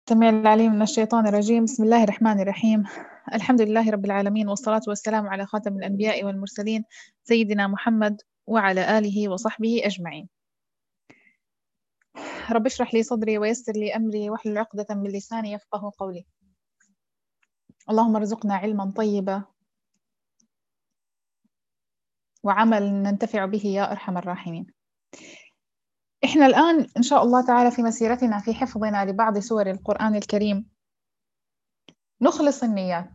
السميع العليم من الشيطان الرجيم. بسم الله الرحمن الرحيم. الحمد لله رب العالمين، والصلاة والسلام على خاتم الأنبياء والمرسلين سيدنا محمد وعلى آله وصحبه أجمعين. رب اشرح لي صدري ويسر لي أمري واحلل عقدة من لساني يفقه قولي. اللهم ارزقنا علما طيبا وعمل ننتفع به يا أرحم الراحمين. إحنا الآن إن شاء الله تعالى في مسيرتنا في حفظنا لبعض سور القرآن الكريم نخلص النيات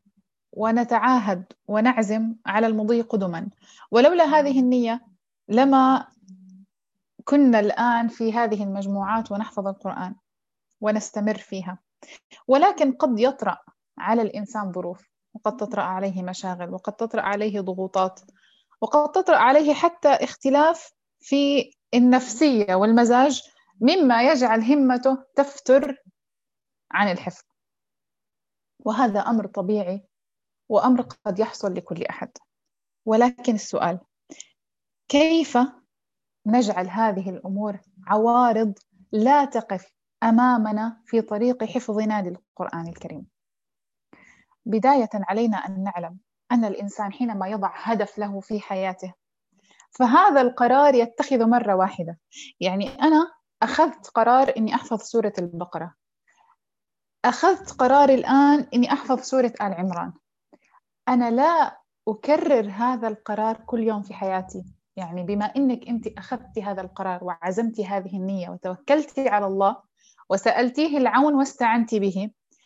ونتعاهد ونعزم على المضي قدما، ولولا هذه النية لما كنا الآن في هذه المجموعات ونحفظ القرآن ونستمر فيها. ولكن قد يطرأ على الإنسان ظروف، وقد تطرأ عليه مشاغل، وقد تطرأ عليه ضغوطات، وقد تطرأ عليه حتى اختلاف في النفسية والمزاج مما يجعل همته تفتر عن الحفظ، وهذا أمر طبيعي وأمر قد يحصل لكل أحد. ولكن السؤال: كيف نجعل هذه الأمور عوارض لا تقف أمامنا في طريق حفظنا للقرآن الكريم؟ بداية علينا أن نعلم أن الإنسان حينما يضع هدف له في حياته فهذا القرار يتخذ مرة واحدة. يعني أنا أخذت قرار أني أحفظ سورة البقرة، أخذت قرار الآن أني أحفظ سورة آل عمران. أنا لا أكرر هذا القرار كل يوم في حياتي. يعني بما أنك أنت أخذت هذا القرار وعزمت هذه النية وتوكلت على الله وسألتيه العون واستعنت به،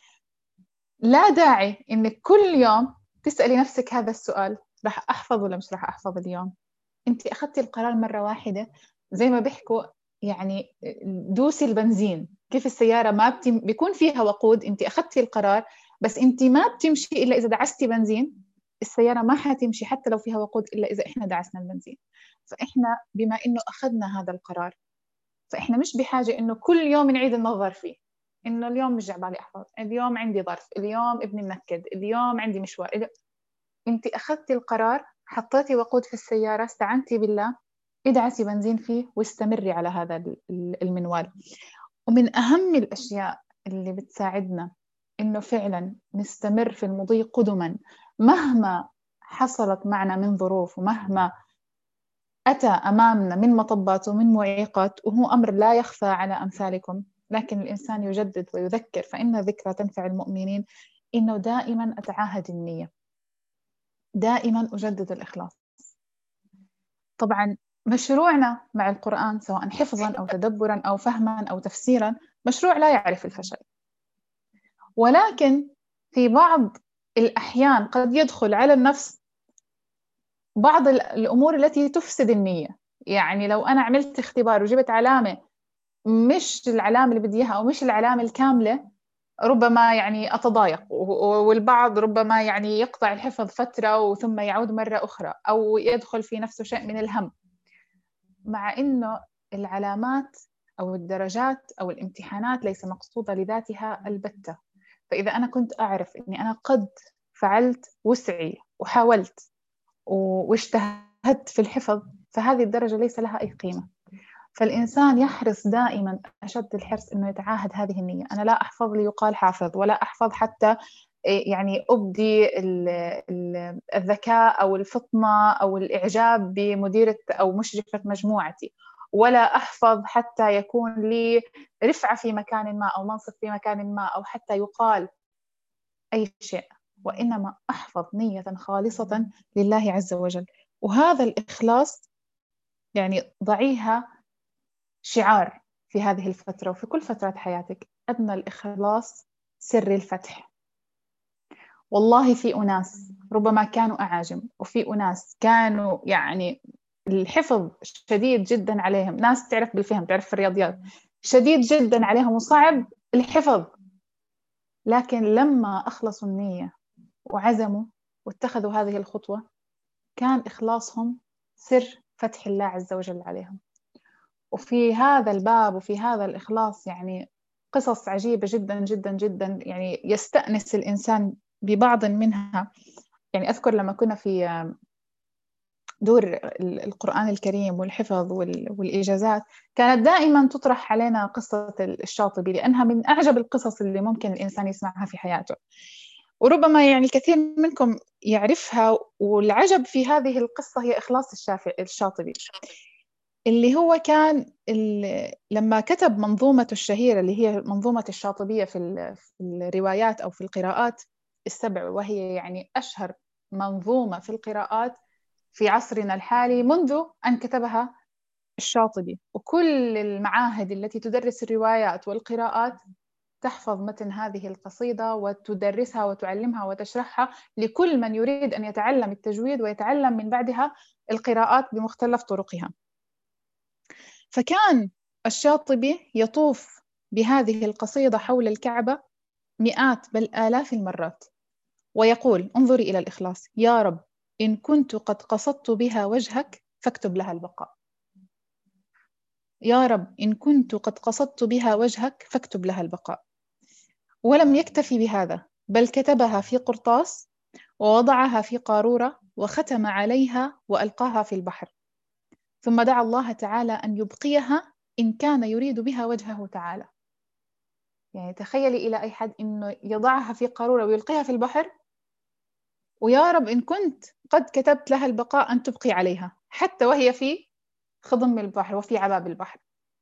لا داعي أنك كل يوم تسألي نفسك هذا السؤال: راح أحفظ ولا مش راح أحفظ اليوم؟ أنت أخذتي القرار مرة واحدة، زي ما بيحكوا يعني دوسي البنزين. كيف السيارة ما بيكون فيها وقود، أنت أخذتي القرار بس أنت ما بتمشي إلا إذا دعستي بنزين. السيارة ما حتمشي حتى لو فيها وقود إلا إذا إحنا دعسنا البنزين. فإحنا بما إنه أخذنا هذا القرار فإحنا مش بحاجة إنه كل يوم نعيد النظر فيه، إنه اليوم مش جعبالي أحفظ، اليوم عندي ظرف، اليوم ابني منكد، اليوم عندي مشوار. أنت أخذتي القرار، حطيتي وقود في السيارة، استعنتي بالله، ادعسي بنزين فيه واستمري على هذا المنوال. ومن أهم الأشياء اللي بتساعدنا إنه فعلا نستمر في المضي قدما مهما حصلت معنا من ظروف ومهما أتى أمامنا من مطبات ومن معيقات، وهو أمر لا يخفى على أمثالكم، لكن الإنسان يجدد ويذكر فإن ذكرى تنفع المؤمنين، إنه دائما أتعاهد النية، دائما أجدد الإخلاص. طبعا مشروعنا مع القرآن سواء حفظا أو تدبرا أو فهما أو تفسيرا مشروع لا يعرف الفشل، ولكن في بعض الأحيان قد يدخل على النفس بعض الأمور التي تفسد النية. يعني لو أنا عملت اختبار وجبت علامة مش العلامة اللي بدي إياها أو مش العلامة الكاملة، ربما يعني أتضايق، والبعض ربما يعني يقطع الحفظ فترة وثم يعود مرة أخرى، أو يدخل في نفسه شيء من الهم، مع إنه العلامات أو الدرجات أو الامتحانات ليس مقصودة لذاتها البتة. فإذا أنا كنت أعرف أني أنا قد فعلت وسعي وحاولت واجتهدت في الحفظ، فهذه الدرجة ليس لها أي قيمة. فالإنسان يحرص دائما أشد الحرص أنه يتعاهد هذه النية. أنا لا أحفظ ليقال حافظ، ولا أحفظ حتى يعني أبدي الذكاء أو الفطنة أو الإعجاب بمديرة أو مشرفة مجموعتي، ولا أحفظ حتى يكون لي رفعة في مكان ما أو منصب في مكان ما أو حتى يقال أي شيء، وإنما أحفظ نية خالصة لله عز وجل. وهذا الإخلاص يعني ضعيها شعار في هذه الفترة وفي كل فترات حياتك: أن الإخلاص سر الفتح. والله في أناس ربما كانوا أعاجم، وفي أناس كانوا يعني الحفظ شديد جدا عليهم، ناس تعرف بالفهم، تعرف في الرياضيات، شديد جدا عليهم وصعب الحفظ، لكن لما أخلصوا النية وعزموا واتخذوا هذه الخطوة كان إخلاصهم سر فتح الله عز وجل عليهم. وفي هذا الباب وفي هذا الإخلاص يعني قصص عجيبة جدا جدا جدا، يعني يستأنس الإنسان ببعض منها. يعني أذكر لما كنا في دور القرآن الكريم والحفظ والإجازات، كانت دائما تطرح علينا قصة الشاطبي، لأنها من أعجب القصص اللي ممكن الإنسان يسمعها في حياته، وربما يعني الكثير منكم يعرفها. والعجب في هذه القصة هي إخلاص الشاطبي، اللي هو كان لما كتب منظومته الشهيرة اللي هي منظومة الشاطبية في الروايات أو في القراءات السبع، وهي يعني أشهر منظومة في القراءات في عصرنا الحالي منذ أن كتبها الشاطبي. وكل المعاهد التي تدرس الروايات والقراءات تحفظ متن هذه القصيدة وتدرسها وتعلمها وتشرحها لكل من يريد أن يتعلم التجويد ويتعلم من بعدها القراءات بمختلف طرقها. فكان الشاطبي يطوف بهذه القصيدة حول الكعبة مئات بل آلاف المرات، ويقول: انظري إلى الإخلاص، يا رب إن كنت قد قصدت بها وجهك فاكتب لها البقاء. يا رب إن كنت قد قصدت بها وجهك فاكتب لها البقاء. ولم يكتفي بهذا، بل كتبها في قرطاس ووضعها في قارورة وختم عليها وألقاها في البحر، ثم دعا الله تعالى أن يبقيها إن كان يريد بها وجهه تعالى. يعني تخيلي إلى أي حد إنه يضعها في قارورة ويلقيها في البحر، ويا رب إن كنت قد كتبت لها البقاء أن تبقي عليها حتى وهي في خضم البحر وفي عباب البحر.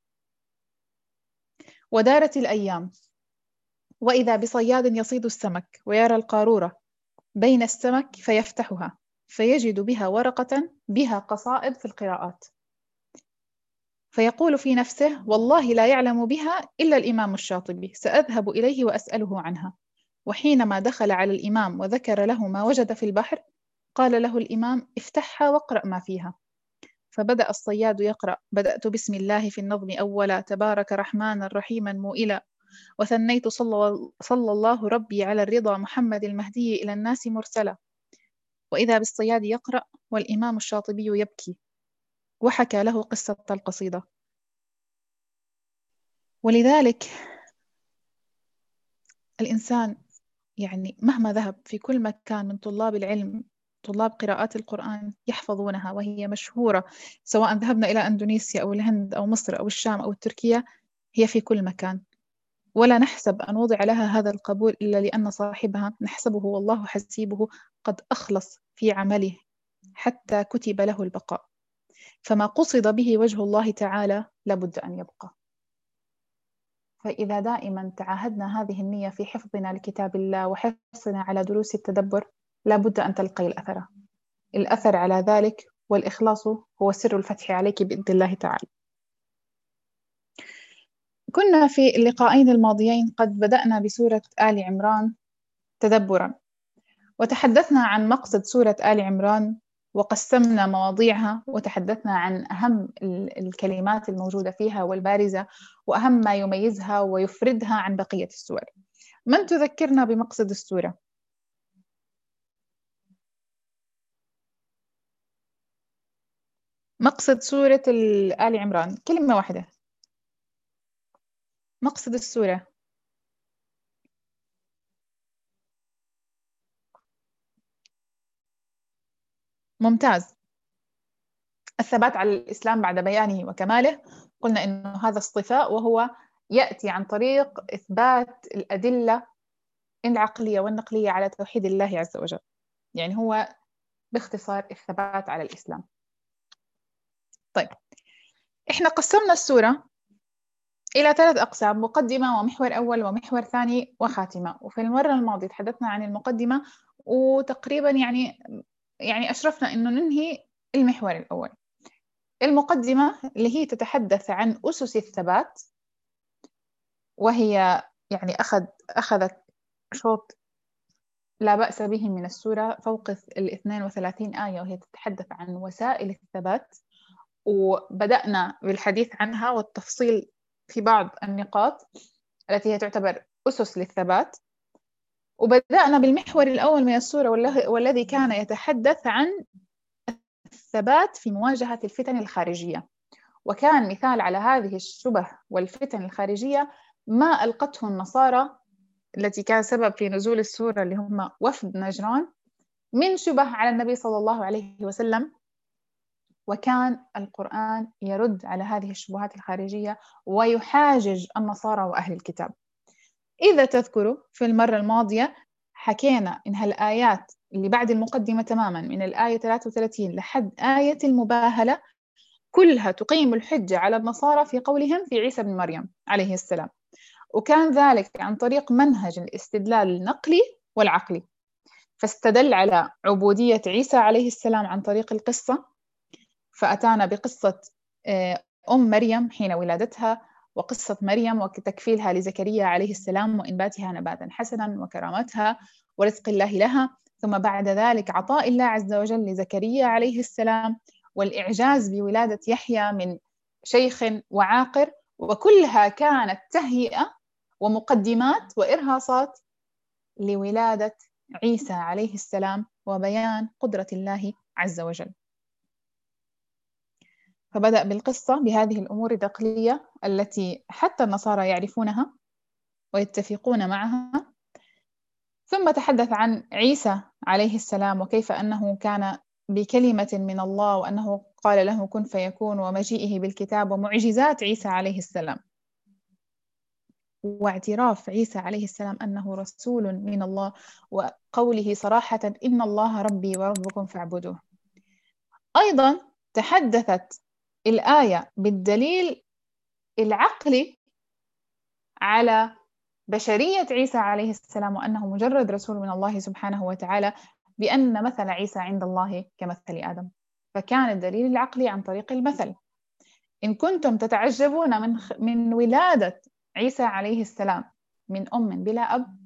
ودارت الأيام، وإذا بصياد يصيد السمك ويرى القارورة بين السمك فيفتحها فيجد بها ورقة بها قصائد في القراءات، فيقول في نفسه: والله لا يعلم بها إلا الإمام الشاطبي، سأذهب إليه وأسأله عنها. وحينما دخل على الإمام وذكر له ما وجد في البحر، قال له الإمام: افتحها واقرأ ما فيها. فبدأ الصياد يقرأ: بدأت بسم الله في النظم أولا، تبارك رحمن رحيما موئلا، وثنيت صلى الله ربي على الرضا، محمد المهدي إلى الناس مرسلا. وإذا بالصياد يقرأ والإمام الشاطبي يبكي، وحكى له قصة القصيدة. ولذلك الإنسان يعني مهما ذهب في كل مكان من طلاب العلم، طلاب قراءات القرآن يحفظونها وهي مشهورة، سواء ذهبنا إلى أندونيسيا أو الهند أو مصر أو الشام أو تركيا، هي في كل مكان. ولا نحسب أن وضع لها هذا القبول إلا لأن صاحبها نحسبه والله حسيبه قد أخلص في عمله حتى كتب له البقاء، فما قصد به وجه الله تعالى لابد أن يبقى. فإذا دائما تعاهدنا هذه النية في حفظنا لكتاب الله وحرصنا على دروس التدبر، لابد أن تلقي الأثر على ذلك، والإخلاص هو سر الفتح عليك بإذن الله تعالى. كنا في اللقاءين الماضيين قد بدأنا بسورة آل عمران تدبرا، وتحدثنا عن مقصد سورة آل عمران وقسمنا مواضيعها، وتحدثنا عن أهم الكلمات الموجودة فيها والبارزة، وأهم ما يميزها ويفردها عن بقية السور. من تذكرنا بمقصد السورة؟ مقصد سورة آل عمران، كلمة واحدة. مقصد السورة. ممتاز. الثبات على الإسلام بعد بيانه وكماله. قلنا إنه هذا اصطفاء، وهو يأتي عن طريق إثبات الأدلة العقلية والنقلية على توحيد الله عز وجل. يعني هو باختصار الثبات على الإسلام. طيب، إحنا قسمنا السورة إلى 3 أقسام: مقدمة ومحور أول ومحور ثاني وخاتمة. وفي المرة الماضية تحدثنا عن المقدمة، وتقريبا يعني أشرفنا إنه ننهي المحور الأول. المقدمة اللي هي تتحدث عن أسس الثبات، وهي يعني أخذت شوط لا بأس به من السورة فوق 32 آية، وهي تتحدث عن وسائل الثبات، وبدأنا بالحديث عنها والتفصيل في بعض النقاط التي هي تعتبر أسس للثبات. وبدأنا بالمحور الأول من السورة والذي كان يتحدث عن الثبات في مواجهة الفتن الخارجية. وكان مثال على هذه الشبه والفتن الخارجية ما ألقته النصارى التي كان سبب في نزول السورة، اللي هم وفد نجران، من شبه على النبي صلى الله عليه وسلم وكان القرآن يرد على هذه الشبهات الخارجية ويحاجج النصارى وأهل الكتاب. إذا تذكروا في المرة الماضية حكينا إن هالآيات اللي بعد المقدمة تماما من الآية 33 لحد آية المباهلة كلها تقيم الحجة على النصارى في قولهم في عيسى بن مريم عليه السلام، وكان ذلك عن طريق منهج الاستدلال النقلي والعقلي. فاستدل على عبودية عيسى عليه السلام عن طريق القصة، فأتانا بقصة أم مريم حين ولادتها، وقصة مريم وتكفيلها لزكريا عليه السلام وإنباتها نباتا حسنا وكرامتها ورزق الله لها، ثم بعد ذلك عطاء الله عز وجل لزكريا عليه السلام والإعجاز بولادة يحيى من شيخ وعاقر، وكلها كانت تهيئة ومقدمات وإرهاصات لولادة عيسى عليه السلام وبيان قدرة الله عز وجل. فبدأ بالقصة بهذه الأمور العقلية التي حتى النصارى يعرفونها ويتفقون معها، ثم تحدث عن عيسى عليه السلام وكيف أنه كان بكلمة من الله وأنه قال له كن فيكون، ومجيئه بالكتاب ومعجزات عيسى عليه السلام، واعتراف عيسى عليه السلام أنه رسول من الله، وقوله صراحة إن الله ربي وربكم فاعبدوه. أيضا تحدثت الآية بالدليل العقلي على بشرية عيسى عليه السلام وأنه مجرد رسول من الله سبحانه وتعالى، بأن مثل عيسى عند الله كمثل آدم. فكان الدليل العقلي عن طريق المثل. إن كنتم تتعجبون من ولادة عيسى عليه السلام من أم بلا أب،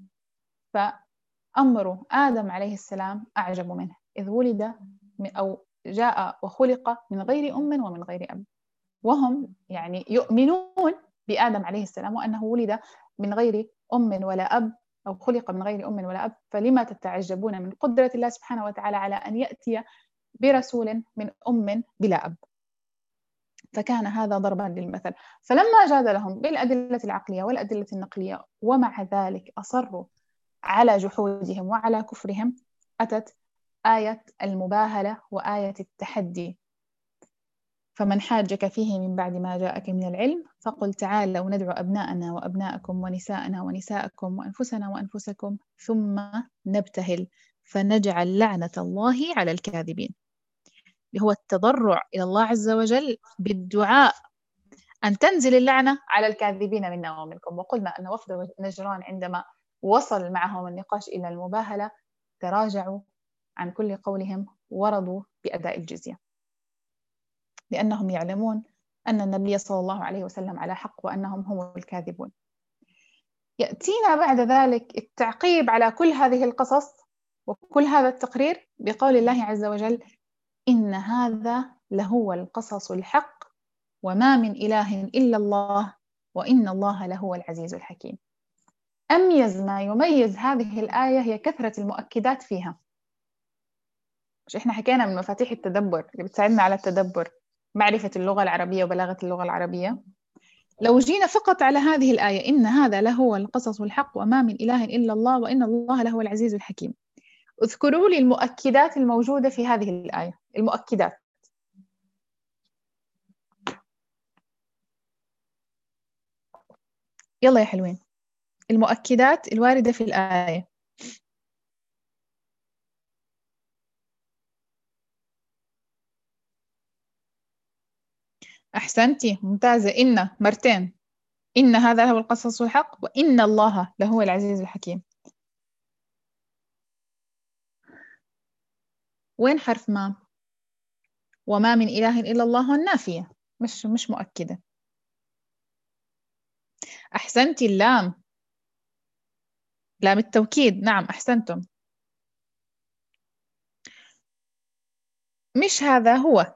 فأمر آدم عليه السلام أعجب منه، إذ ولد أو جاء وخلق من غير أم ومن غير أب، وهم يعني يؤمنون بآدم عليه السلام وأنه ولد من غير أم ولا أب أو خلق من غير أم ولا أب، فلما تتعجبون من قدرة الله سبحانه وتعالى على أن يأتي برسول من أم بلا أب؟ فكان هذا ضربا للمثل. فلما جادلهم بالأدلة العقلية والأدلة النقلية ومع ذلك أصروا على جحودهم وعلى كفرهم، أتت آية المباهلة وآية التحدي. فمن حاجك فيه من بعد ما جاءك من العلم فقل تعالوا ندعو أبناءنا وأبناءكم ونساءنا ونساءكم وأنفسنا وأنفسكم ثم نبتهل فنجعل لعنة الله على الكاذبين. اللي هو التضرع إلى الله عز وجل بالدعاء أن تنزل اللعنة على الكاذبين منا ومنكم. وقلنا أن وفد نجران عندما وصل معهم النقاش إلى المباهلة تراجعوا عن كل قولهم ورضوا بأداء الجزية، لأنهم يعلمون أن النبي صلى الله عليه وسلم على حق وأنهم هم الكاذبون. يأتينا بعد ذلك التعقيب على كل هذه القصص وكل هذا التقرير بقول الله عز وجل إن هذا لهو القصص الحق وما من إله إلا الله وإن الله لهو العزيز الحكيم. أميز ما يميز هذه الآية هي كثرة المؤكدات فيها. مش إحنا حكينا من مفاتيح التدبر اللي بتساعدنا على التدبر معرفة اللغة العربية وبلاغة اللغة العربية؟ لو جينا فقط على هذه الآية إن هذا لهو القصص الحق وما من إله إلا الله وإن الله لهو العزيز الحكيم، اذكروا لي المؤكدات الموجودة في هذه الآية. المؤكدات يلا يا حلوين، المؤكدات الواردة في الآية. أحسنتي، ممتازة. إن مرتين، إن هذا له القصص الحق وإن الله لهو العزيز الحكيم. وين حرف ما؟ وما من إله إلا الله النافية، مش مؤكدة. أحسنتي، اللام، لام التوكيد، نعم أحسنتم. مش هذا هو،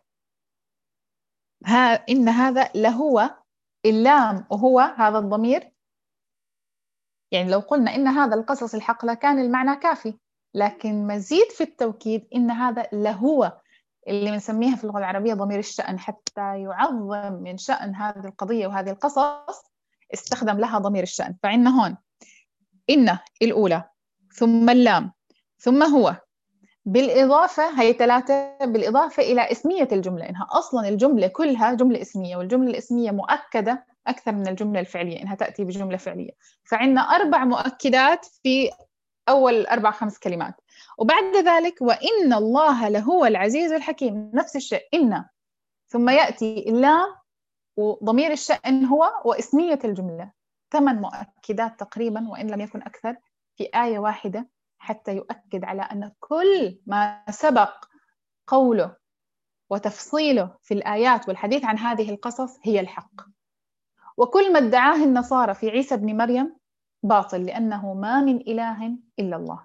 إن هذا لهو، اللام وهو هذا الضمير. يعني لو قلنا إن هذا القصص الحق لكان المعنى كافي، لكن مزيد في التوكيد إن هذا لهو اللي بنسميها في اللغة العربية ضمير الشأن، حتى يعظم من شأن هذه القضية وهذه القصص استخدم لها ضمير الشأن. فعندنا هون إن الأولى ثم اللام ثم هو بالإضافة هي 3 بالإضافة إلى اسمية الجملة، إنها أصلا الجملة كلها جملة اسمية، والجملة الاسمية مؤكدة أكثر من الجملة الفعلية إنها تأتي بجملة فعلية. فعندنا 4 مؤكدات في أول 4-5 كلمات. وبعد ذلك وإن الله لهو العزيز الحكيم، نفس الشيء إن، ثم يأتي اللام وضمير الشأن هو واسمية الجملة. 8 مؤكدات تقريبا وإن لم يكن أكثر في آية واحدة، حتى يؤكد على أن كل ما سبق قوله وتفصيله في الآيات والحديث عن هذه القصص هي الحق. وكل ما ادعاه النصارى في عيسى بن مريم باطل، لأنه ما من إله إلا الله.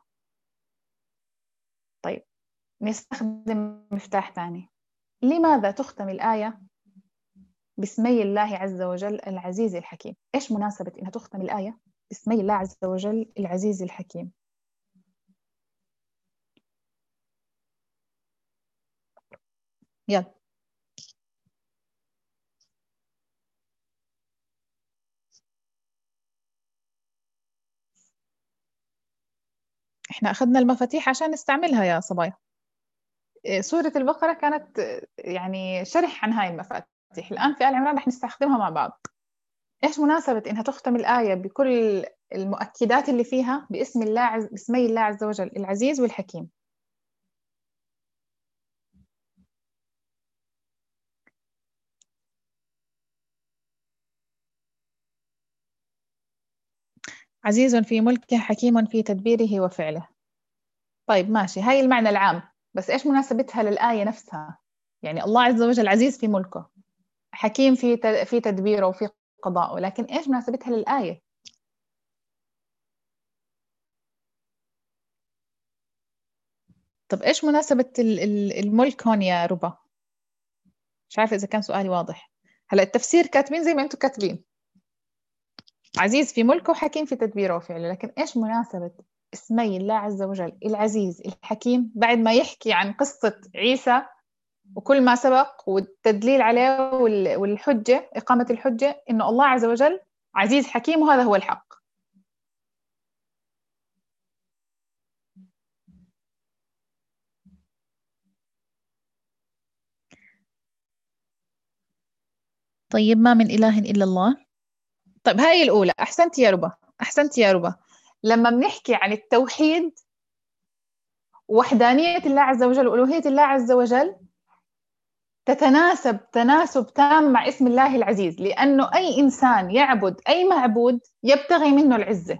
طيب، نستخدم مفتاح ثاني. لماذا تختم الآية باسمي الله عز وجل العزيز الحكيم؟ إيش مناسبة إنها تختم الآية باسمي الله عز وجل العزيز الحكيم؟ يلا، إحنا أخذنا المفاتيح عشان نستعملها يا صبايا. سورة البقرة كانت يعني شرح عن هاي المفاتيح. الآن في آل عمران رح نستخدمها مع بعض. إيش مناسبة إنها تختم الآية بكل المؤكدات اللي فيها باسم الله باسمي الله عز وجل العزيز والحكيم؟ عزيز في ملكه، حكيم في تدبيره وفعله. طيب ماشي، هاي المعنى العام، بس إيش مناسبتها للآية نفسها؟ يعني الله عز وجل عزيز في ملكه، حكيم في تدبيره وفي قضائه، لكن إيش مناسبتها للآية؟ طب إيش مناسبة الملك هون يا ربا؟ مش عارفة إذا كان سؤالي واضح. هلا التفسير كاتبين زي ما أنتم كاتبين، عزيز في ملكه وحكيم في تدبيره وفعله، لكن إيش مناسبة اسمي الله عز وجل العزيز الحكيم بعد ما يحكي عن قصة عيسى وكل ما سبق والتدليل عليه والحجة، إقامة الحجة إنه الله عز وجل عزيز حكيم وهذا هو الحق؟ طيب، ما من إله إلا الله. طيب هاي الأولى، أحسنت يا ربا، أحسنت يا ربا. لما بنحكي عن التوحيد ووحدانية الله عز وجل وألوهية الله عز وجل، تتناسب تناسب تام مع اسم الله العزيز، لأنه أي إنسان يعبد أي معبود يبتغي منه العزة،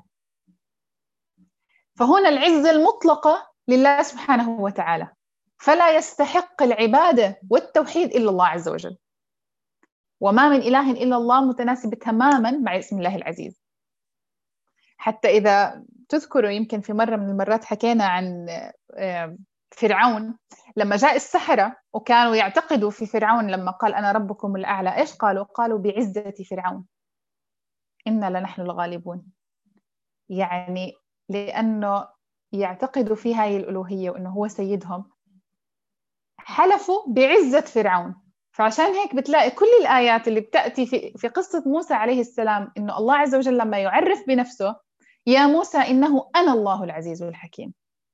فهنا العزة المطلقة لله سبحانه وتعالى، فلا يستحق العبادة والتوحيد إلا الله عز وجل. وما من إله إلا الله متناسب تماما مع اسم الله العزيز. حتى إذا تذكروا يمكن في مرة من المرات حكينا عن فرعون لما جاء السحرة وكانوا يعتقدوا في فرعون لما قال أنا ربكم الأعلى، إيش قالوا؟ قالوا بعزة فرعون إنا لنحن الغالبون. يعني لأنه يعتقدوا في هاي الألوهية وإنه هو سيدهم، حلفوا بعزة فرعون. فعشان هيك بتلاقي كل الآيات اللي بتأتي في قصة موسى عليه السلام إنه الله عز وجل لما يعرف بنفسه يا موسى إنه أنا الله العزيز الحكيم،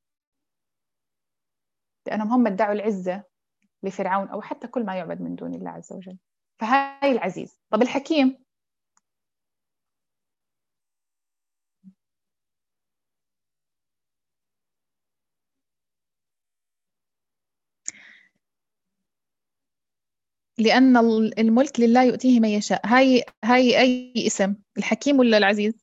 لأنهم هم ادعوا العزة لفرعون أو حتى كل ما يعبد من دون الله عز وجل. فهاي العزيز. طب الحكيم؟ لأن الملك لله يؤتيه من يشاء. هاي أي اسم، الحكيم ولا العزيز؟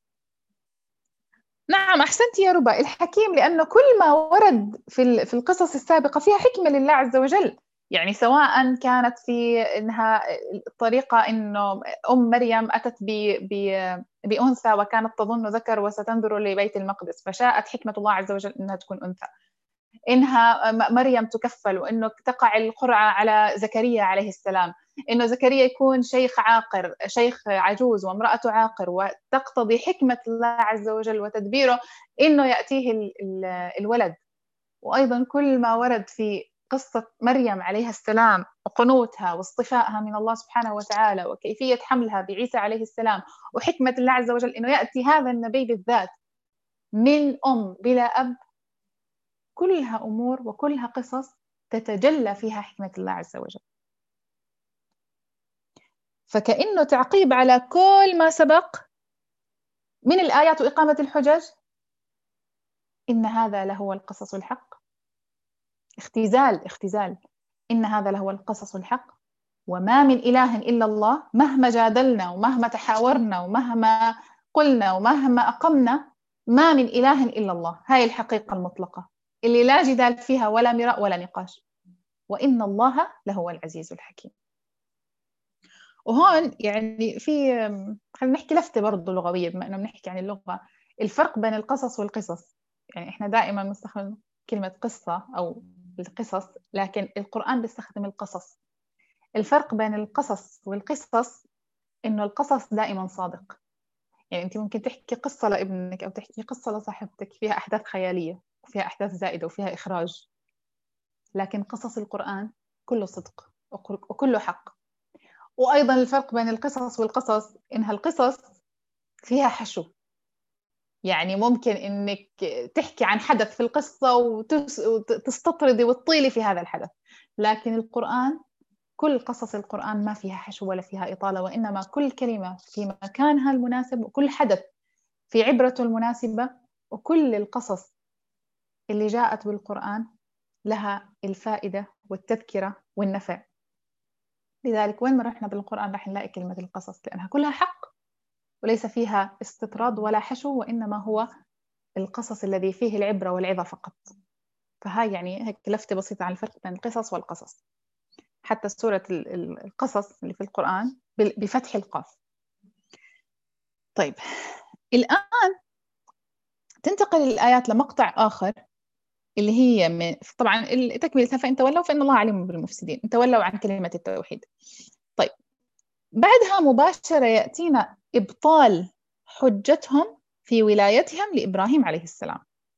نعم، أحسنت يا ربا، الحكيم، لأنه كل ما ورد في القصص السابقة فيها حكمة لله عز وجل. يعني سواء كانت في إنها الطريقة إنه مريم أتت بأنثى وكانت تظن ذكر وستنظر لبيت المقدس فشاءت حكمة الله عز وجل إنها تكون أنثى، إنها مريم تكفل، وإنه تقع القرعة على زكريا عليه السلام، إنه زكريا يكون شيخ عاقر، شيخ عجوز وامرأته عاقر، وتقتضي حكمة الله عز وجل وتدبيره إنه يأتيه الولد. وأيضا كل ما ورد في قصة مريم عليها السلام وقنوتها واصطفائها من الله سبحانه وتعالى وكيفية حملها بعيسى عليه السلام، وحكمة الله عز وجل إنه يأتي هذا النبي بالذات من بلا أب، كلها أمور وكلها قصص تتجلى فيها حكمة الله عز وجل. فكأنه تعقيب على كل ما سبق من الآيات وإقامة الحجج، إن هذا لهو القصص الحق. اختزال إن هذا لهو القصص الحق، وما من إله إلا الله. مهما جادلنا ومهما تحاورنا ومهما قلنا ومهما أقمنا، ما من إله إلا الله. هاي الحقيقة المطلقة اللي لا جدال فيها ولا مراء ولا نقاش. وإن الله لهو العزيز الحكيم. وهون يعني خلينا نحكي لفتة برضو لغوية، بما أنه بنحكي عن اللغة، الفرق بين القصص والقصص. يعني إحنا دائما نستخدم كلمة قصة أو القصص، لكن القرآن بيستخدم القصص. الفرق بين القصص والقصص إنه القصص دائما صادق. يعني أنت ممكن تحكي قصة لابنك أو تحكي قصة لصاحبتك فيها أحداث خيالية وفيها أحداث زائدة وفيها إخراج، لكن قصص القرآن كله صدق وكله حق. وأيضا الفرق بين القصص والقصص إنها القصص فيها حشو. يعني ممكن إنك تحكي عن حدث في القصة وتستطردي وتطيلي في هذا الحدث، لكن القرآن كل قصص القرآن ما فيها حشو ولا فيها إطالة، وإنما كل كلمة في مكانها المناسب، وكل حدث في عبرته المناسبة. وكل القصص اللي جاءت بالقرآن لها الفائدة والتذكرة والنفع. لذلك وين ما رحنا بالقرآن رح نلاقي كلمة القصص، لأنها كلها حق وليس فيها استطراد ولا حشو، وإنما هو القصص الذي فيه العبرة والعظة فقط. فهاي يعني هيك لفتة بسيطة عن الفرق بين القصص والقصص. حتى سورة القصص اللي في القرآن بفتح القاف. طيب الآن تنتقل الآيات لمقطع آخر اللي هي طبعا تكملتها فإن تولوا فإن الله عليم بالمفسدين. إن تولوا عن كلمة التوحيد. طيب بعدها مباشرة يأتينا إبطال حجتهم في ولايتهم لإبراهيم عليه السلام.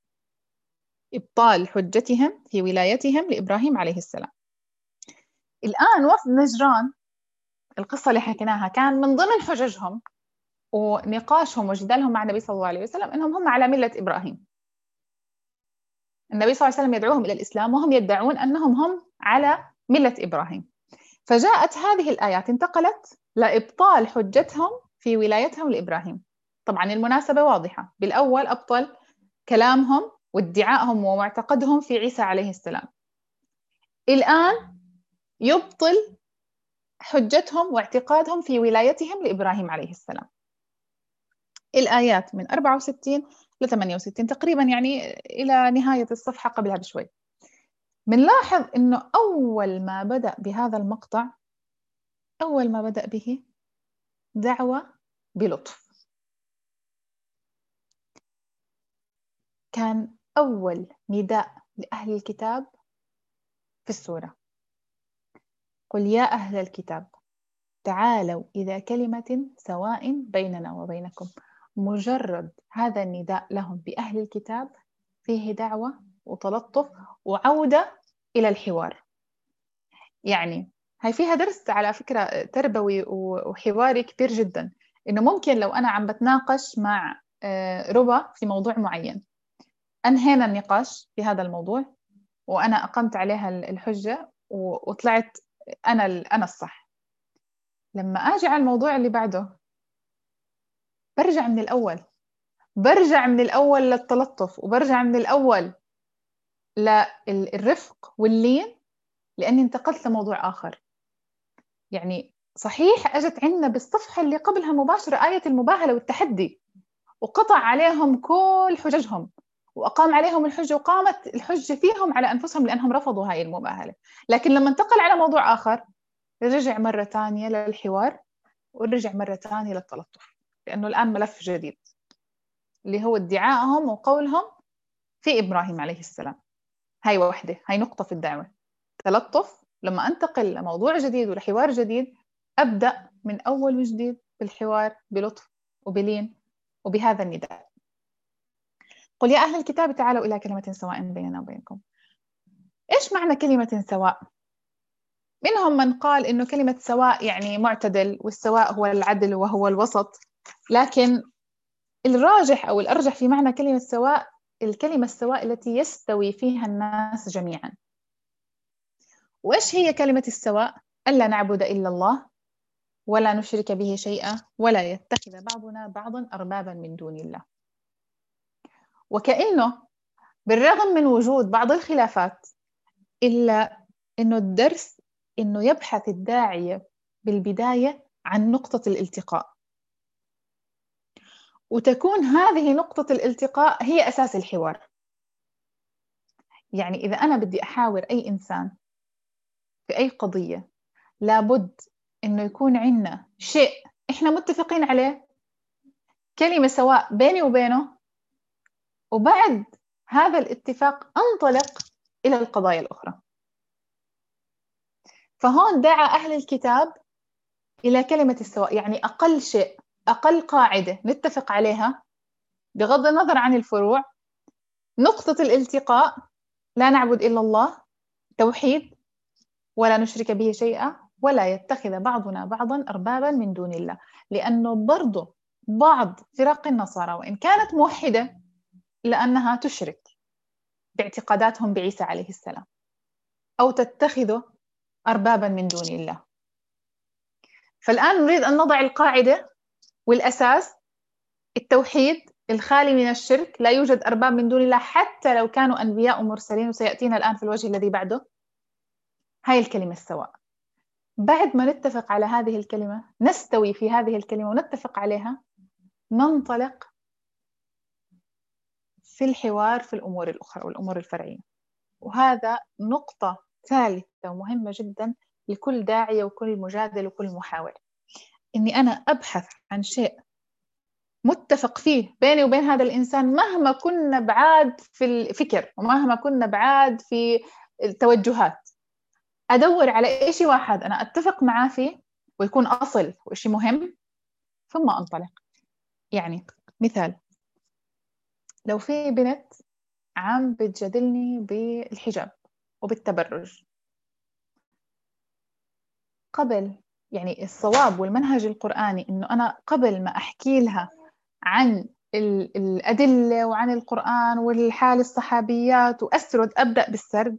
إبطال حجتهم في ولايتهم لإبراهيم عليه السلام. الآن وفد نجران، القصة اللي حكيناها كان من ضمن حججهم ونقاشهم وجدالهم مع النبي صلى الله عليه وسلم إنهم هم على ملة إبراهيم. النبي صلى الله عليه وسلم يدعوهم إلى الإسلام وهم يدعون أنهم هم على ملة إبراهيم. فجاءت هذه الآيات انتقلت لإبطال حجتهم في ولايتهم لإبراهيم. طبعا المناسبة واضحة. بالأول أبطل كلامهم وادعائهم ومعتقدهم في عيسى عليه السلام. الآن يبطل حجتهم واعتقادهم في ولايتهم لإبراهيم عليه السلام. الآيات من 64 ل 68 تقريبا، يعني إلى نهاية الصفحة قبلها بشوي. بنلاحظ إنه أول ما بدأ بهذا المقطع، أول ما بدأ به دعوة بلطف. كان أول نداء لأهل الكتاب في السورة: قل يا أهل الكتاب تعالوا إلى كلمة سواء بيننا وبينكم. مجرد هذا النداء لهم بأهل الكتاب فيه دعوة وتلطف وعودة إلى الحوار. يعني هاي فيها درس على فكرة تربوي وحواري كبير جدا. إنه ممكن لو أنا عم بتناقش مع ربا في موضوع معين، أنهينا النقاش في هذا الموضوع وأنا أقمت عليها الحجة وطلعت أنا الصح، لما أجي على الموضوع اللي بعده برجع من الأول للتلطف، وبرجع من الأول للرفق واللين، لأني انتقلت لموضوع آخر. يعني صحيح أجت عندنا بالصفحة اللي قبلها مباشرة آية المباهلة والتحدي، وقطع عليهم كل حججهم وأقام عليهم الحجة، وقامت الحجة فيهم على أنفسهم لأنهم رفضوا هاي المباهلة. لكن لما انتقل على موضوع آخر رجع مرة تانية للحوار ورجع مرة تانية للتلطف، لأنه الآن ملف جديد اللي هو ادعائهم وقولهم في إبراهيم عليه السلام. هاي واحدة، هاي نقطة في الدعوة، تلطف. لما أنتقل لموضوع جديد ولحوار جديد أبدأ من أول وجديد بالحوار بلطف وبلين وبهذا النداء. قل يا أهل الكتاب تعالوا إلى كلمة سواء بيننا وبينكم. إيش معنى كلمة سواء؟ منهم من قال إنه كلمة سواء يعني معتدل، والسواء هو العدل وهو الوسط. لكن الراجح أو الأرجح في معنى كلمة سواء الكلمة السواء التي يستوي فيها الناس جميعا. وإيش هي كلمة السواء؟ ألا نعبد إلا الله ولا نشرك به شيئا ولا يتخذ بعضنا بعضا أربابا من دون الله. وكأنه بالرغم من وجود بعض الخلافات إلا أنه الدرس أنه يبحث الداعية بالبداية عن نقطة الالتقاء، وتكون هذه نقطة الالتقاء هي أساس الحوار. يعني إذا أنا بدي أحاور أي إنسان في أي قضية، لابد أنه يكون عندنا شيء إحنا متفقين عليه، كلمة سواء بيني وبينه، وبعد هذا الاتفاق أنطلق إلى القضايا الأخرى. فهون دعا أهل الكتاب إلى كلمة السواء، يعني أقل شيء، أقل قاعدة نتفق عليها بغض النظر عن الفروع، نقطة الالتقاء لا نعبد إلا الله، توحيد، ولا نشرك به شيئا ولا يتخذ بعضنا بعضا أربابا من دون الله. لأنه برضو بعض فرق النصارى وإن كانت موحدة لأنها تشرك باعتقاداتهم بعيسى عليه السلام أو تتخذ أربابا من دون الله. فالآن نريد أن نضع القاعدة والأساس، التوحيد الخالي من الشرك، لا يوجد أرباب من دون الله حتى لو كانوا أنبياء ومرسلين، وسيأتينا الآن في الوجه الذي بعده. هاي الكلمة السواء. بعد ما نتفق على هذه الكلمة، نستوي في هذه الكلمة ونتفق عليها، ننطلق في الحوار في الأمور الأخرى والأمور الفرعية. وهذا نقطة ثالثة ومهمة جدا لكل داعية وكل مجادل وكل محاور، إني أنا أبحث عن شيء متفق فيه بيني وبين هذا الإنسان مهما كنا بعاد في الفكر ومهما كنا بعاد في التوجهات. أدور على شيء واحد أنا أتفق معاه فيه ويكون أصل وشيء مهم، ثم أنطلق. يعني مثال، لو في بنت عم بتجادلني بالحجاب وبالتبرج، قبل يعني الصواب والمنهج القرآني إنه أنا قبل ما أحكي لها عن الأدلة وعن القرآن والحال الصحابيات وأسرد، أبدأ بالسرد.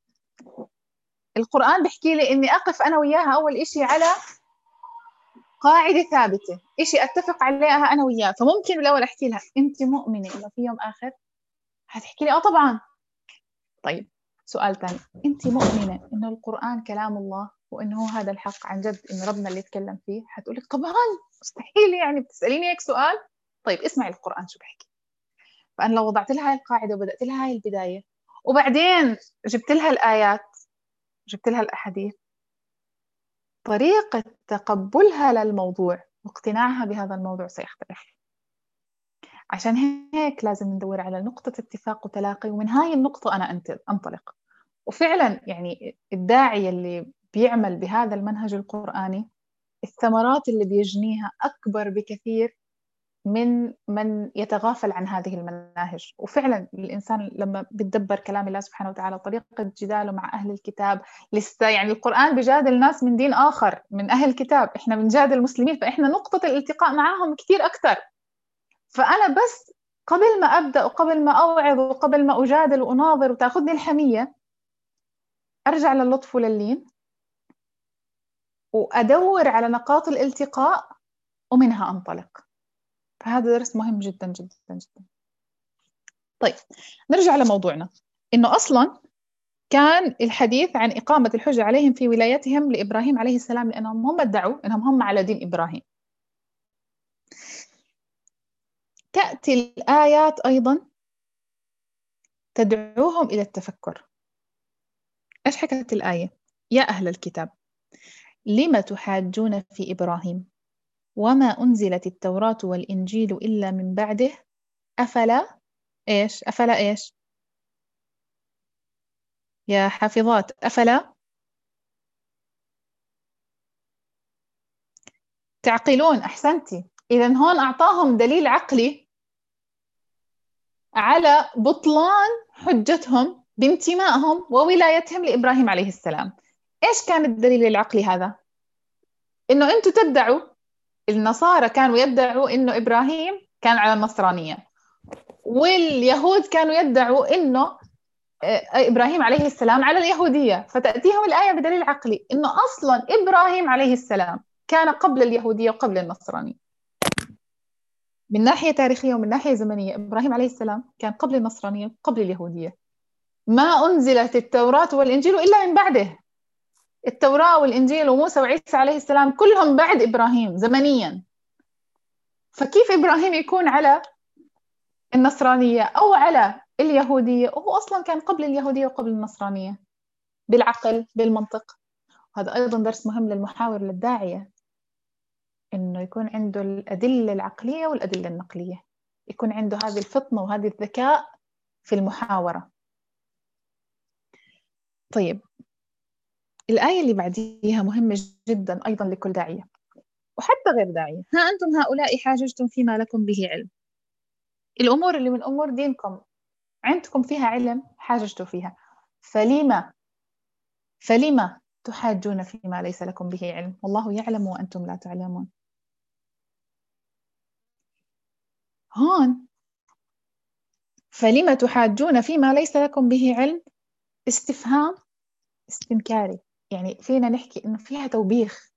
القرآن بيحكي لي إني أقف أنا وياها أول إشي على قاعدة ثابتة، إشي أتفق عليها أنا وياها. فممكن بالأول أحكي لها أنت مؤمنة إنه في يوم آخر؟ هتحكي لي طبعا. طيب سؤال ثاني، أنت مؤمنة إنه القرآن كلام الله وإنه هذا الحق عن جد إن ربنا اللي يتكلم فيه؟ هتقولك طبعا، مستحيل يعني بتسأليني هيك سؤال. طيب اسمعي القرآن شو بحكي. فأنا لو وضعت لها هاي القاعدة وبدأت لها هاي البداية وبعدين جبت لها الآيات، جبت لها الأحاديث، طريقة تقبلها للموضوع واقتناعها بهذا الموضوع سيختلف. عشان هيك لازم ندور على نقطة اتفاق وتلاقي، ومن هاي النقطة أنا أنطلق. وفعلا يعني الداعية اللي بيعمل بهذا المنهج القرآني الثمرات اللي بيجنيها أكبر بكثير من يتغافل عن هذه المناهج. وفعلا الإنسان لما بيتدبر كلام الله سبحانه وتعالى، طريقة جداله مع أهل الكتاب، لسه يعني القرآن بيجادل ناس من دين آخر من أهل الكتاب، إحنا بنجادل مسلمين، فإحنا نقطة الالتقاء معهم كتير أكثر. فأنا بس قبل ما أبدأ وقبل ما أوعظ وقبل ما أجادل وأناظر وتأخذني الحمية، أرجع للطف وللين وأدور على نقاط الالتقاء ومنها أنطلق. فهذا درس مهم جدا جدا جدا. طيب نرجع لموضوعنا، إنه أصلا كان الحديث عن إقامة الحجة عليهم في ولايتهم لإبراهيم عليه السلام، لأنهم هم ادعوا أنهم هم على دين إبراهيم. تأتي الآيات أيضا تدعوهم إلى التفكر. إيش حكت الآية؟ يا أهل الكتاب لم تحاجون في إبراهيم وما أنزلت التوراة والإنجيل إلا من بعده أفلا إيش؟ أفلا إيش؟ يا حافظات أفلا تعقلون؟ أحسنتي. إذن هون أعطاهم دليل عقلي على بطلان حجتهم بانتمائهم وولايتهم لإبراهيم عليه السلام. إيش كان الدليل العقلي هذا؟ إنه أنتم تدعوا، النصارى كانوا يدعوا إنه إبراهيم كان على النصرانية، واليهود كانوا يدعوا إنه إبراهيم عليه السلام على اليهودية، فتأتيهم الآية بدليل عقلي إنه أصلا إبراهيم عليه السلام كان قبل اليهودية وقبل النصرانية. من ناحية تاريخية ومن ناحية زمنية إبراهيم عليه السلام كان قبل النصرانية وقبل اليهودية. ما أنزلت التوراة والإنجيل إلا من بعده. التوراة والإنجيل وموسى وعيسى عليه السلام كلهم بعد إبراهيم زمنيا. فكيف إبراهيم يكون على النصرانية أو على اليهودية وهو أصلا كان قبل اليهودية وقبل النصرانية؟ بالعقل، بالمنطق. هذا أيضا درس مهم للمحاور للداعية، إنه يكون عنده الأدلة العقلية والأدلة النقلية، يكون عنده هذه الفطنة وهذه الذكاء في المحاورة. طيب، الآية اللي بعديها مهمة جدا أيضا لكل داعية وحتى غير داعية. ها أنتم هؤلاء حاججتم فيما لكم به علم. الأمور اللي من أمور دينكم عندكم فيها علم حاججتوا فيها، فلما تحاجون فيما ليس لكم به علم والله يعلم وأنتم لا تعلمون. هون فلما تحاجون فيما ليس لكم به علم استفهام استنكاري، يعني فينا نحكي إنه فيها توبيخ.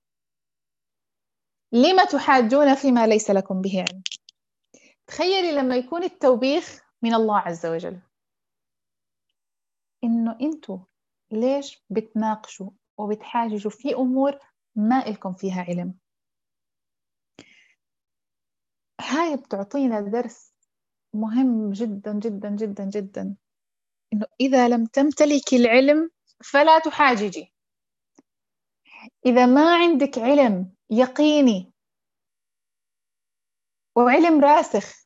لما تحاجون فيما ليس لكم به علم؟ تخيلي لما يكون التوبيخ من الله عز وجل، إنه أنتوا ليش بتناقشوا وبتحاججوا في أمور ما إلكم فيها علم؟ هاي بتعطينا درس مهم جدا جدا جدا جدا، إنه إذا لم تمتلكي العلم فلا تحاججي. إذا ما عندك علم يقيني وعلم راسخ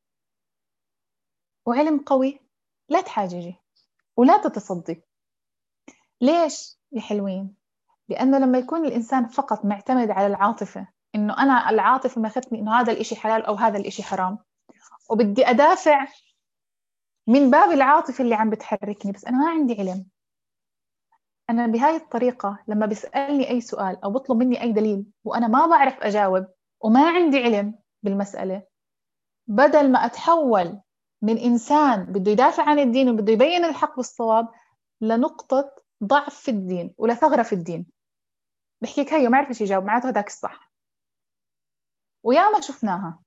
وعلم قوي لا تحاججي ولا تتصدي. ليش يا حلوين؟ لأنه لما يكون الإنسان فقط معتمد على العاطفة، إنه أنا العاطفة ماخذتني إنه هذا الإشي حلال أو هذا الإشي حرام، وبدي أدافع من باب العاطفة اللي عم بتحركني، بس أنا ما عندي علم. أنا بهاي الطريقة لما بيسألني أي سؤال أو بطلب مني أي دليل وأنا ما بعرف أجاوب وما عندي علم بالمسألة، بدل ما أتحول من إنسان بده يدافع عن الدين وبده يبين الحق والصواب لنقطة ضعف في الدين ولثغرة في الدين، بحكيك هيو ما عرفش يجاوب معناته هداك الصح. ويا ما شفناها.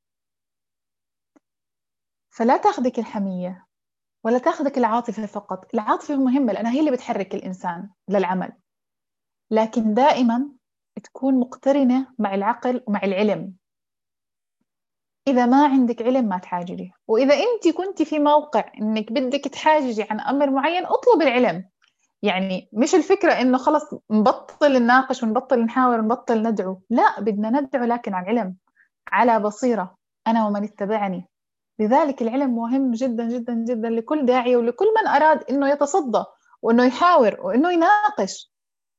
فلا تاخذك الحمية ولا تاخذك العاطفة فقط. العاطفة مهمة لأنها هي اللي بتحرك الإنسان للعمل، لكن دائما تكون مقترنة مع العقل ومع العلم. إذا ما عندك علم ما تحاججي، وإذا أنت كنت في موقع إنك بدك تحاججي عن أمر معين اطلب العلم. يعني مش الفكرة إنه خلص نبطل نناقش ونبطل نحاور ونبطل ندعو، لا، بدنا ندعو لكن عن علم، على بصيرة، أنا ومن اتبعني. لذلك العلم مهم جدا جدا جدا لكل داعية ولكل من أراد إنه يتصدى وإنه يحاور وإنه يناقش.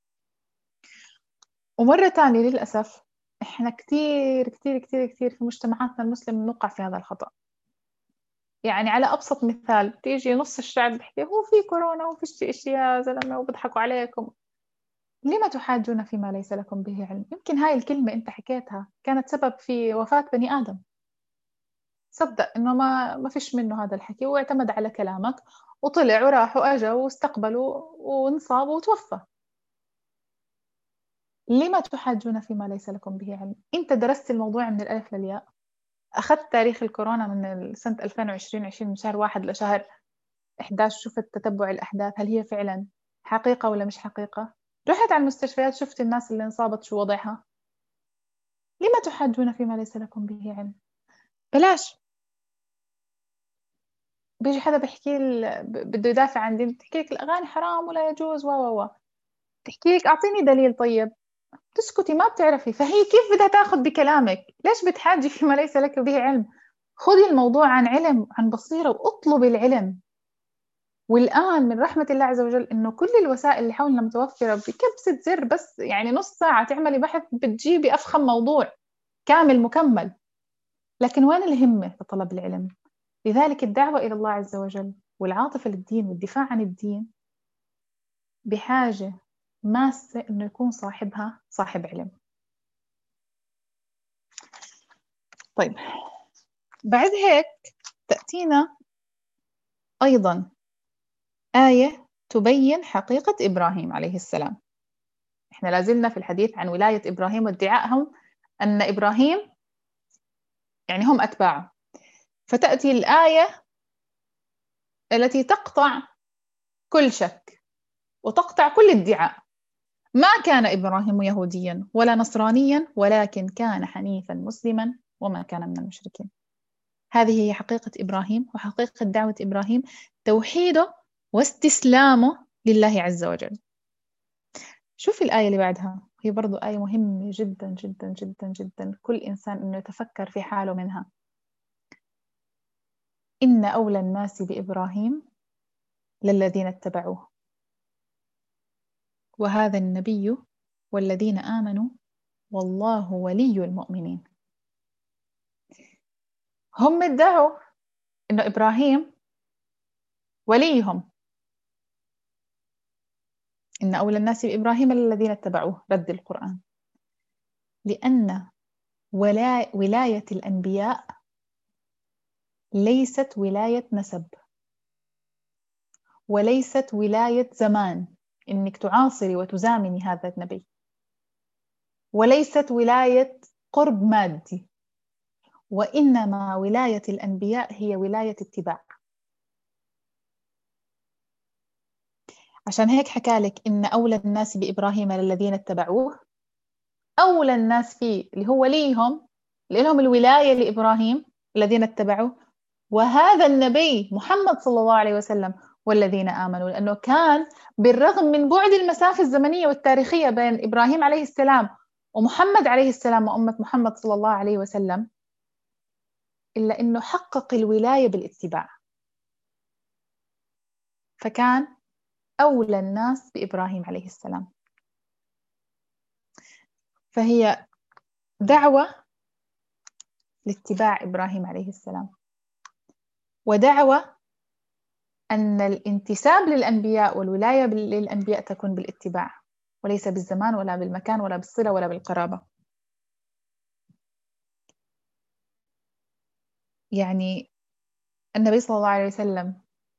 ومرة تانية للأسف إحنا كتير كتير كتير كتير في مجتمعاتنا المسلمة نوقع في هذا الخطأ. يعني على أبسط مثال تيجي نص الشعب بيحكي هو في كورونا وفيش إشي يا زلمة وبضحكوا عليكم. لما تحاجون فيما ليس لكم به علم؟ يمكن هاي الكلمة أنت حكيتها كانت سبب في وفاة بني آدم. صدق إنه ما فيش منه هذا الحكي واعتمد على كلامك وطلع وراح وأجا واستقبلوا وانصاب وتوفى. لما تحاجون فيما ليس لكم به علم؟ أنت درست الموضوع من الألف للياء، أخذت تاريخ الكورونا من سنة 2020 من شهر 1 لشهر 11، شفت تتبع الأحداث هل هي فعلا حقيقة ولا مش حقيقة؟ رحت على المستشفيات شفت الناس اللي انصابت شو وضعها. لما تحاجون فيما ليس لكم به علم؟ بلاش. بيجي حدا بيحكي بده يدافع عن دين، بتحكي لك الأغاني حرام ولا يجوز و تحكي لك أعطيني دليل. طيب تسكتي ما بتعرفي، فهي كيف بدها تاخذ بكلامك؟ ليش بتحاجي فيما ليس لك به علم؟ خذي الموضوع عن علم عن بصيرة واطلبي العلم. والآن من رحمة الله عز وجل إنه كل الوسائل اللي حولنا متوفرة بكبسة زر، بس يعني نص ساعة تعملي بحث بتجيبي أفخم موضوع كامل مكمل. لكن وين الهمة في طلب العلم؟ لذلك الدعوة إلى الله عز وجل والعاطفة للدين والدفاع عن الدين بحاجة ماسة إنه يكون صاحبها صاحب علم. طيب بعد هيك تأتينا أيضا آية تبين حقيقة إبراهيم عليه السلام. إحنا لازلنا في الحديث عن ولاية إبراهيم وادعائهم أن إبراهيم يعني هم أتباعه. فتأتي الآية التي تقطع كل شك وتقطع كل ادعاء. ما كان إبراهيم يهوديا ولا نصرانيا ولكن كان حنيفا مسلما وما كان من المشركين. هذه هي حقيقة إبراهيم وحقيقة دعوة إبراهيم، توحيده واستسلامه لله عز وجل. شوف الآية اللي بعدها، هي برضو آية مهمة جدا جدا جدا جدا، كل إنسان إنه يتفكر في حاله منها. إن أولى الناس بإبراهيم للذين اتبعوه وهذا النبي والذين آمنوا والله ولي المؤمنين. هم ادعوا إنه إبراهيم وليهم. إن أولى الناس بإبراهيم للذين اتبعوه، رد القرآن، لأن ولاية الأنبياء ليست ولاية نسب وليست ولاية زمان إنك تعاصري وتزامني هذا النبي، وليست ولاية قرب مادي، وإنما ولاية الأنبياء هي ولاية اتباع. عشان هيك حكالك إن أولى الناس بإبراهيم للذين اتبعوه، أولى الناس فيه اللي هو ليهم، اللي لهم الولاية لإبراهيم الذين اتبعوه، وهذا النبي محمد صلى الله عليه وسلم والذين آمنوا، لأنه كان بالرغم من بعد المسافة الزمنية والتاريخية بين إبراهيم عليه السلام ومحمد عليه السلام وأمة محمد صلى الله عليه وسلم، إلا أنه حقق الولاية بالاتباع، فكان أولى الناس بإبراهيم عليه السلام. فهي دعوة لاتباع إبراهيم عليه السلام، ودعوة أن الانتساب للأنبياء والولاية للأنبياء تكون بالاتباع وليس بالزمان ولا بالمكان ولا بالصلة ولا بالقرابة. يعني النبي صلى الله عليه وسلم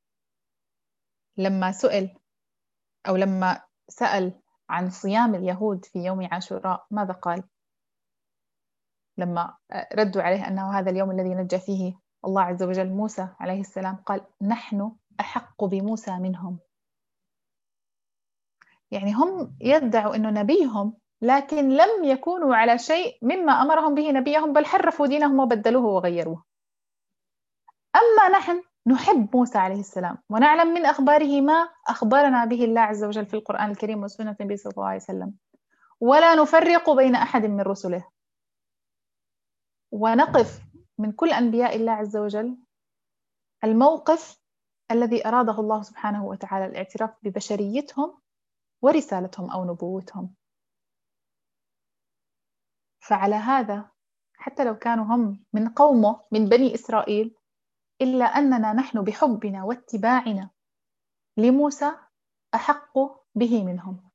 لما سئل أو لما سأل عن صيام اليهود في يوم عاشوراء ماذا قال؟ لما ردوا عليه أنه هذا اليوم الذي نجى فيه الله عز وجل موسى عليه السلام، قال نحن أحق بموسى منهم. يعني هم يدعوا أنه نبيهم لكن لم يكونوا على شيء مما أمرهم به نبيهم، بل حرفوا دينهم وبدلوه وغيروه. أما نحن نحب موسى عليه السلام ونعلم من أخباره ما أخبرنا به الله عز وجل في القرآن الكريم وسنة النبي صلى الله عليه وسلم، ولا نفرق بين أحد من رسله، ونقف من كل أنبياء الله عز وجل الموقف الذي أراده الله سبحانه وتعالى، الاعتراف ببشريتهم ورسالتهم أو نبوتهم. فعلى هذا حتى لو كانوا هم من قومه من بني إسرائيل، إلا أننا نحن بحبنا واتباعنا لموسى أحق به منهم،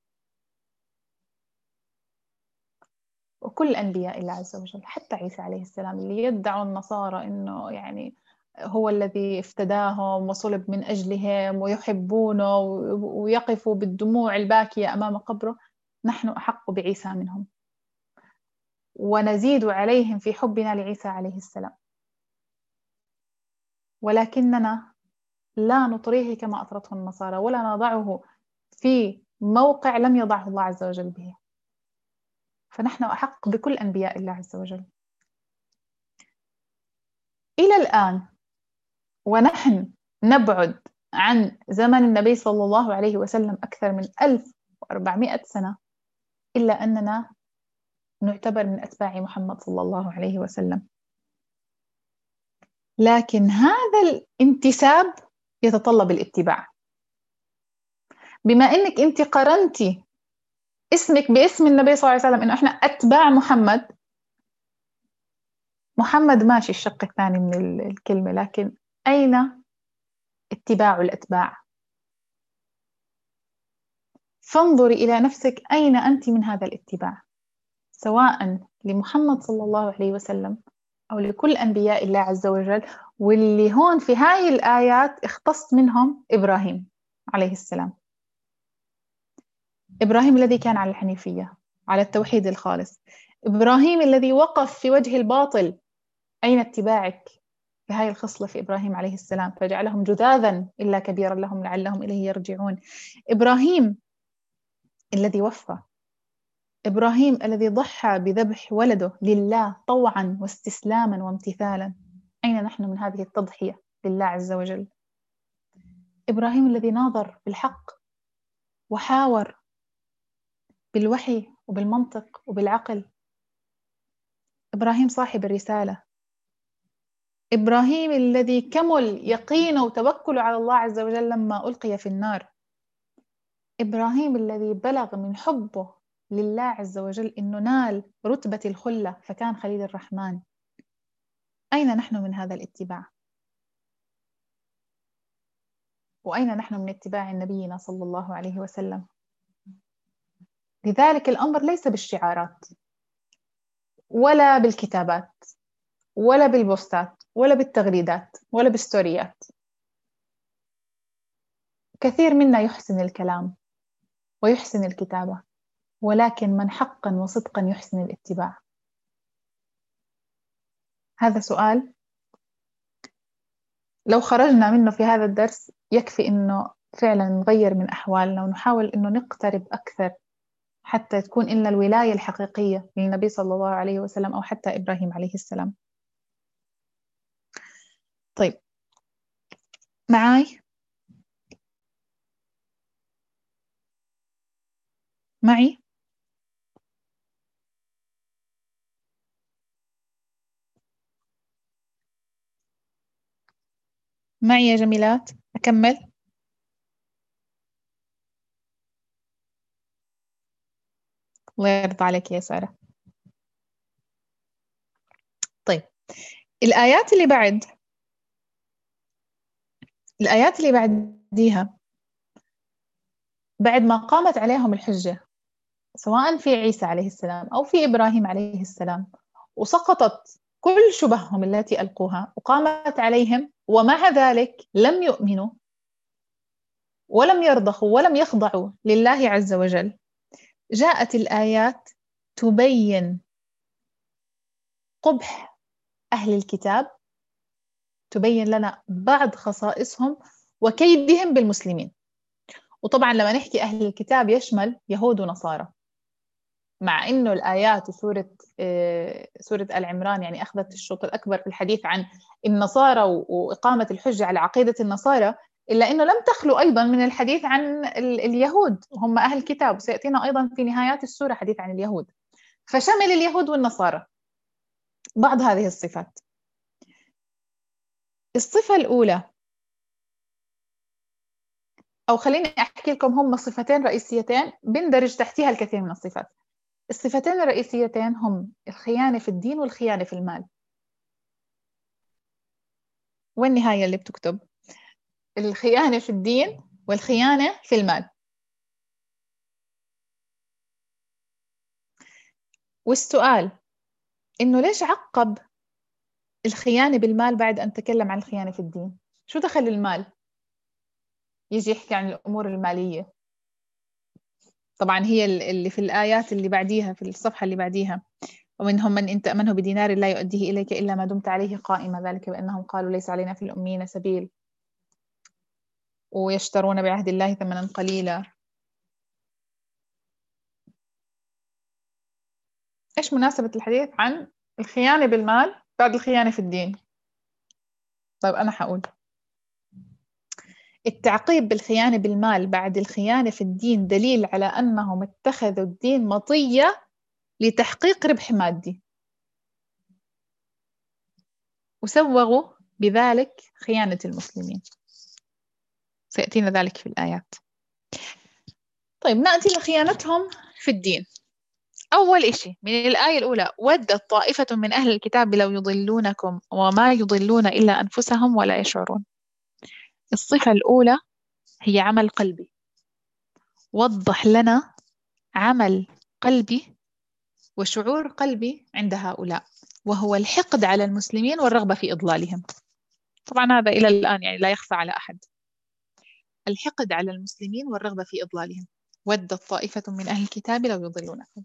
وكل أنبياء الله عز وجل، حتى عيسى عليه السلام اللي يدعوا النصارى إنه يعني هو الذي افتداهم وصلب من أجلهم ويحبونه ويقفوا بالدموع الباكية أمام قبره، نحن أحق بعيسى منهم ونزيد عليهم في حبنا لعيسى عليه السلام، ولكننا لا نطريه كما أطرته النصارى ولا نضعه في موقع لم يضعه الله عز وجل به. فنحن أحق بكل أنبياء الله عز وجل. إلى الآن ونحن نبعد عن زمن النبي صلى الله عليه وسلم أكثر من 1400 سنة، إلا أننا نعتبر من أتباع محمد صلى الله عليه وسلم. لكن هذا الانتساب يتطلب الاتباع. بما أنك أنت قرنتي اسمك باسم النبي صلى الله عليه وسلم إنه إحنا أتباع محمد، محمد ماشي الشق الثاني من الكلمة، لكن أين اتباع الأتباع؟ فانظري إلى نفسك أين أنت من هذا الاتباع، سواء لمحمد صلى الله عليه وسلم أو لكل أنبياء الله عز وجل، واللي هون في هاي الآيات اختص منهم إبراهيم عليه السلام. إبراهيم الذي كان على الحنيفية، على التوحيد الخالص. إبراهيم الذي وقف في وجه الباطل. أين اتباعك في هاي الخصلة في إبراهيم عليه السلام؟ فجعلهم جذاذا إلا كبيرا لهم لعلهم إليه يرجعون. إبراهيم الذي وفى، إبراهيم الذي ضحى بذبح ولده لله طوعا واستسلاما وامتثالا. أين نحن من هذه التضحية لله عز وجل؟ إبراهيم الذي ناظر بالحق وحاور بالوحي وبالمنطق وبالعقل. إبراهيم صاحب الرسالة. إبراهيم الذي كمل يقينه وتوكله على الله عز وجل لما ألقي في النار. إبراهيم الذي بلغ من حبه لله عز وجل إنه نال رتبة الخلة فكان خليل الرحمن. أين نحن من هذا الاتباع؟ وأين نحن من اتباع نبينا صلى الله عليه وسلم؟ لذلك الأمر ليس بالشعارات ولا بالكتابات ولا بالبوستات ولا بالتغريدات ولا بالستوريات. كثير منا يحسن الكلام ويحسن الكتابة، ولكن من حقا وصدقا يحسن الاتباع؟ هذا سؤال لو خرجنا منه في هذا الدرس يكفي إنه فعلا نغير من أحوالنا ونحاول إنه نقترب أكثر حتى تكون لنا الولاية الحقيقية للنبي صلى الله عليه وسلم أو حتى إبراهيم عليه السلام. طيب، معي معي يا جميلات، أكمل؟ الله يرضى عليك يا سارة. طيب، الآيات اللي بعديها، بعد ما قامت عليهم الحجة سواء في عيسى عليه السلام أو في إبراهيم عليه السلام، وسقطت كل شبههم التي ألقوها وقامت عليهم، ومع ذلك لم يؤمنوا ولم يرضخوا ولم يخضعوا لله عز وجل، جاءت الآيات تبين قبح أهل الكتاب، تبين لنا بعض خصائصهم وكيدهم بالمسلمين. وطبعا لما نحكي أهل الكتاب يشمل يهود ونصارى، مع إنه الآيات سورة آل عمران يعني أخذت الشوط الأكبر في الحديث عن النصارى وإقامة الحجة على عقيدة النصارى، إلا أنه لم تخلو أيضا من الحديث عن اليهود وهم أهل الكتاب، وسيأتينا أيضا في نهايات السورة حديث عن اليهود، فشمل اليهود والنصارى بعض هذه الصفات. الصفة الأولى، أو خليني أحكي لكم، هم صفتين رئيسيتين بندرج تحتها الكثير من الصفات. الصفتين الرئيسيتين هم الخيانة في الدين والخيانة في المال. والنهاية اللي بتكتب الخيانة في الدين والخيانة في المال. والسؤال إنه ليش عقب الخيانة بالمال بعد أن تكلم عن الخيانة في الدين؟ شو دخل المال يجي يحكي عن الأمور المالية؟ طبعا هي اللي في الآيات اللي بعديها في الصفحة اللي بعديها، ومنهم من إن تأمنه بدينار لا يؤديه إليك إلا ما دمت عليه قائمة، ذلك بأنهم قالوا ليس علينا في الأميين سبيل ويشترون بعهد الله ثمنا قليلا. إيش مناسبة الحديث عن الخيانة بالمال بعد الخيانة في الدين؟ طيب أنا حقول التعقيب بالخيانة بالمال بعد الخيانة في الدين دليل على أنهم اتخذوا الدين مطية لتحقيق ربح مادي، وسوغوا بذلك خيانة المسلمين، سيأتينا ذلك في الآيات. طيب نأتي لخيانتهم في الدين. أول إشي من الآية الأولى، ودت طائفة من أهل الكتاب لو يضلونكم وما يضلون إلا أنفسهم ولا يشعرون. الصفة الأولى هي عمل قلبي. وضح لنا عمل قلبي وشعور قلبي عند هؤلاء، وهو الحقد على المسلمين والرغبة في إضلالهم. طبعا هذا إلى الآن يعني لا يخفى على أحد. الحقد على المسلمين والرغبة في إضلالهم. ودت طائفة من أهل الكتاب لو يضلونكم.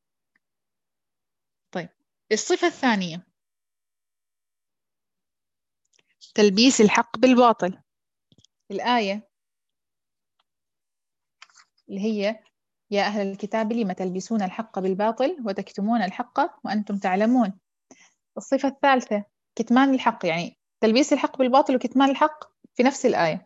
طيب، الصفة الثانية تلبيس الحق بالباطل. الآية اللي هي يا أهل الكتاب لم تلبسون الحق بالباطل وتكتمون الحق وأنتم تعلمون. الصفة الثالثة كتمان الحق، يعني تلبيس الحق بالباطل وكتمان الحق في نفس الآية.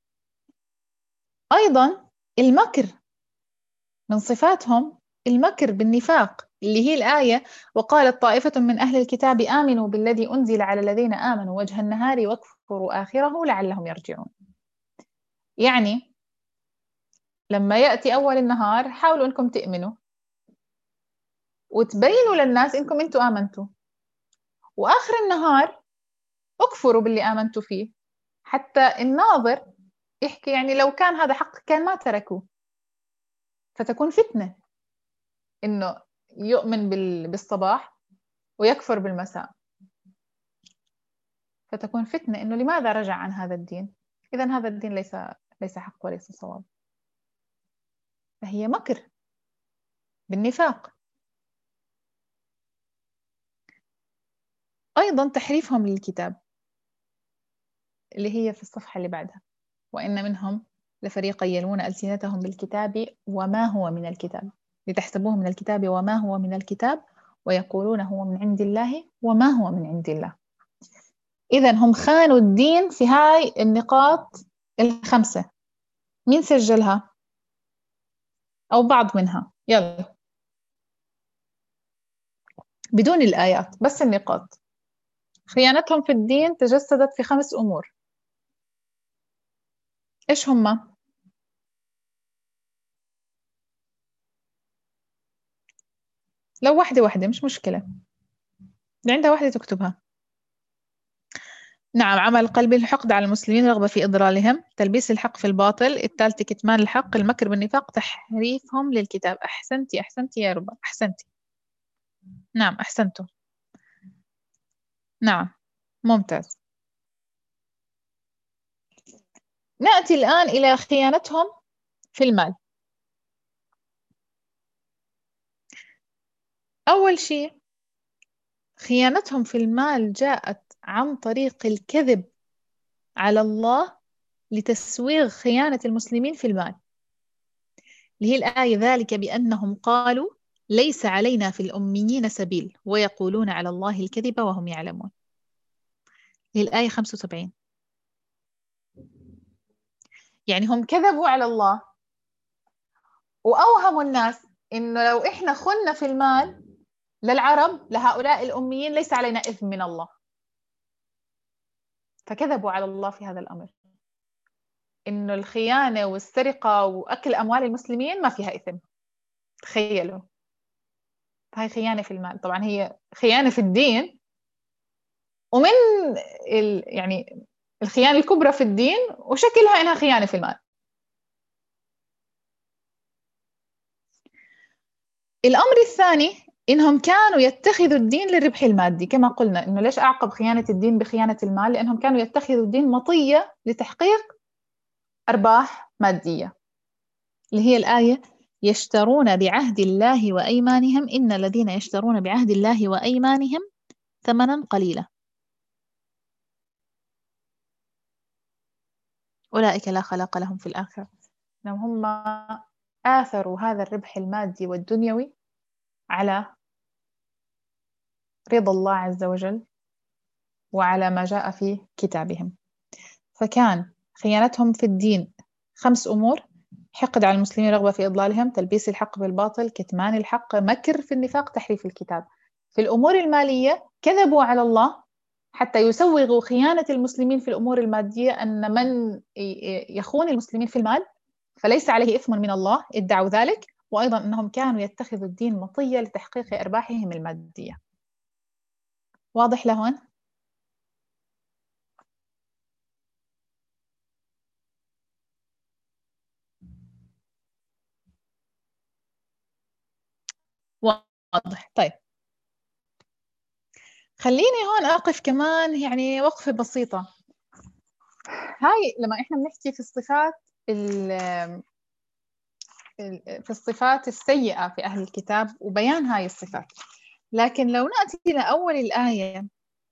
أيضا المكر، من صفاتهم المكر بالنفاق، اللي هي الآية وقالت طائفة من أهل الكتاب آمنوا بالذي أنزل على الذين آمنوا وجه النهار واكفروا آخره لعلهم يرجعون. يعني لما يأتي أول النهار حاولوا أنكم تؤمنوا وتبينوا للناس إنكم أنتم آمنتوا، وآخر النهار اكفروا باللي آمنتوا فيه، حتى الناظر يحكي يعني لو كان هذا حق كان ما تركوه. فتكون فتنة إنه يؤمن بالصباح ويكفر بالمساء، فتكون فتنة إنه لماذا رجع عن هذا الدين؟ إذا هذا الدين ليس حق وليس صواب. فهي مكر بالنفاق. أيضا تحريفهم للكتاب، اللي هي في الصفحة اللي بعدها وإن منهم لفريقا يلوون ألسنتهم بالكتاب وما هو من الكتاب لتحسبوه من الكتاب وما هو من الكتاب ويقولون هو من عند الله وما هو من عند الله. إذن هم خانوا الدين في هاي النقاط الخمسة. مين سجلها؟ أو بعض منها، يلا بدون الآيات بس النقاط. خيانتهم في الدين تجسدت في 5 أمور. إيش هما؟ لو واحدة مش مشكلة، اللي عندها واحدة تكتبها. نعم، عمل قلب الحقد على المسلمين، رغبة في إضلالهم، تلبيس الحق في الباطل، الثالث كتمان الحق، المكر بالنفاق، تحريفهم للكتاب. أحسنتي يا ربا، أحسنتي. نعم أحسنتم. نعم ممتاز. نأتي الآن إلى خيانتهم في المال. أول شيء خيانتهم في المال جاءت عن طريق الكذب على الله لتسويغ خيانة المسلمين في المال، اللي هي الآية ذلك بأنهم قالوا ليس علينا في الأميين سبيل ويقولون على الله الكذب وهم يعلمون. هي الآية 75. يعني هم كذبوا على الله وأوهموا الناس إنه لو إحنا خلنا في المال للعرب لهؤلاء الأميين ليس علينا إثم من الله. فكذبوا على الله في هذا الأمر، إنه الخيانة والسرقة وأكل أموال المسلمين ما فيها إثم. تخيلوا، هاي خيانة في المال. طبعا هي خيانة في الدين، ومن يعني الخيانة الكبرى في الدين وشكلها إنها خيانة في المال. الأمر الثاني إنهم كانوا يتخذوا الدين للربح المادي، كما قلنا إنه ليش أعقب خيانة الدين بخيانة المال؟ لأنهم كانوا يتخذوا الدين مطية لتحقيق أرباح مادية، اللي هي الآية يشترون بعهد الله وأيمانهم إن الذين يشترون بعهد الله وأيمانهم ثمنا قليلا أولئك لا خلاق لهم في الآخرة. هم آثروا هذا الربح المادي والدنيوي على رضا الله عز وجل وعلى ما جاء في كتابهم. فكان خيانتهم في الدين 5 أمور: حقد على المسلمين، رغبة في إضلالهم، تلبيس الحق بالباطل، كتمان الحق، مكر في النفاق، تحريف الكتاب. في الأمور المالية كذبوا على الله حتى يسوغوا خيانة المسلمين في الأمور المادية، أن من يخون المسلمين في المال فليس عليه إثم من الله، ادعوا ذلك. وأيضا أنهم كانوا يتخذوا الدين مطية لتحقيق أرباحهم المادية. واضح لهون؟ واضح. طيب خليني هون أقف كمان يعني وقفة بسيطة. هاي لما إحنا بنحكي في في الصفات السيئة في أهل الكتاب وبيان هاي الصفات. لكن لو نأتي إلى أول الآية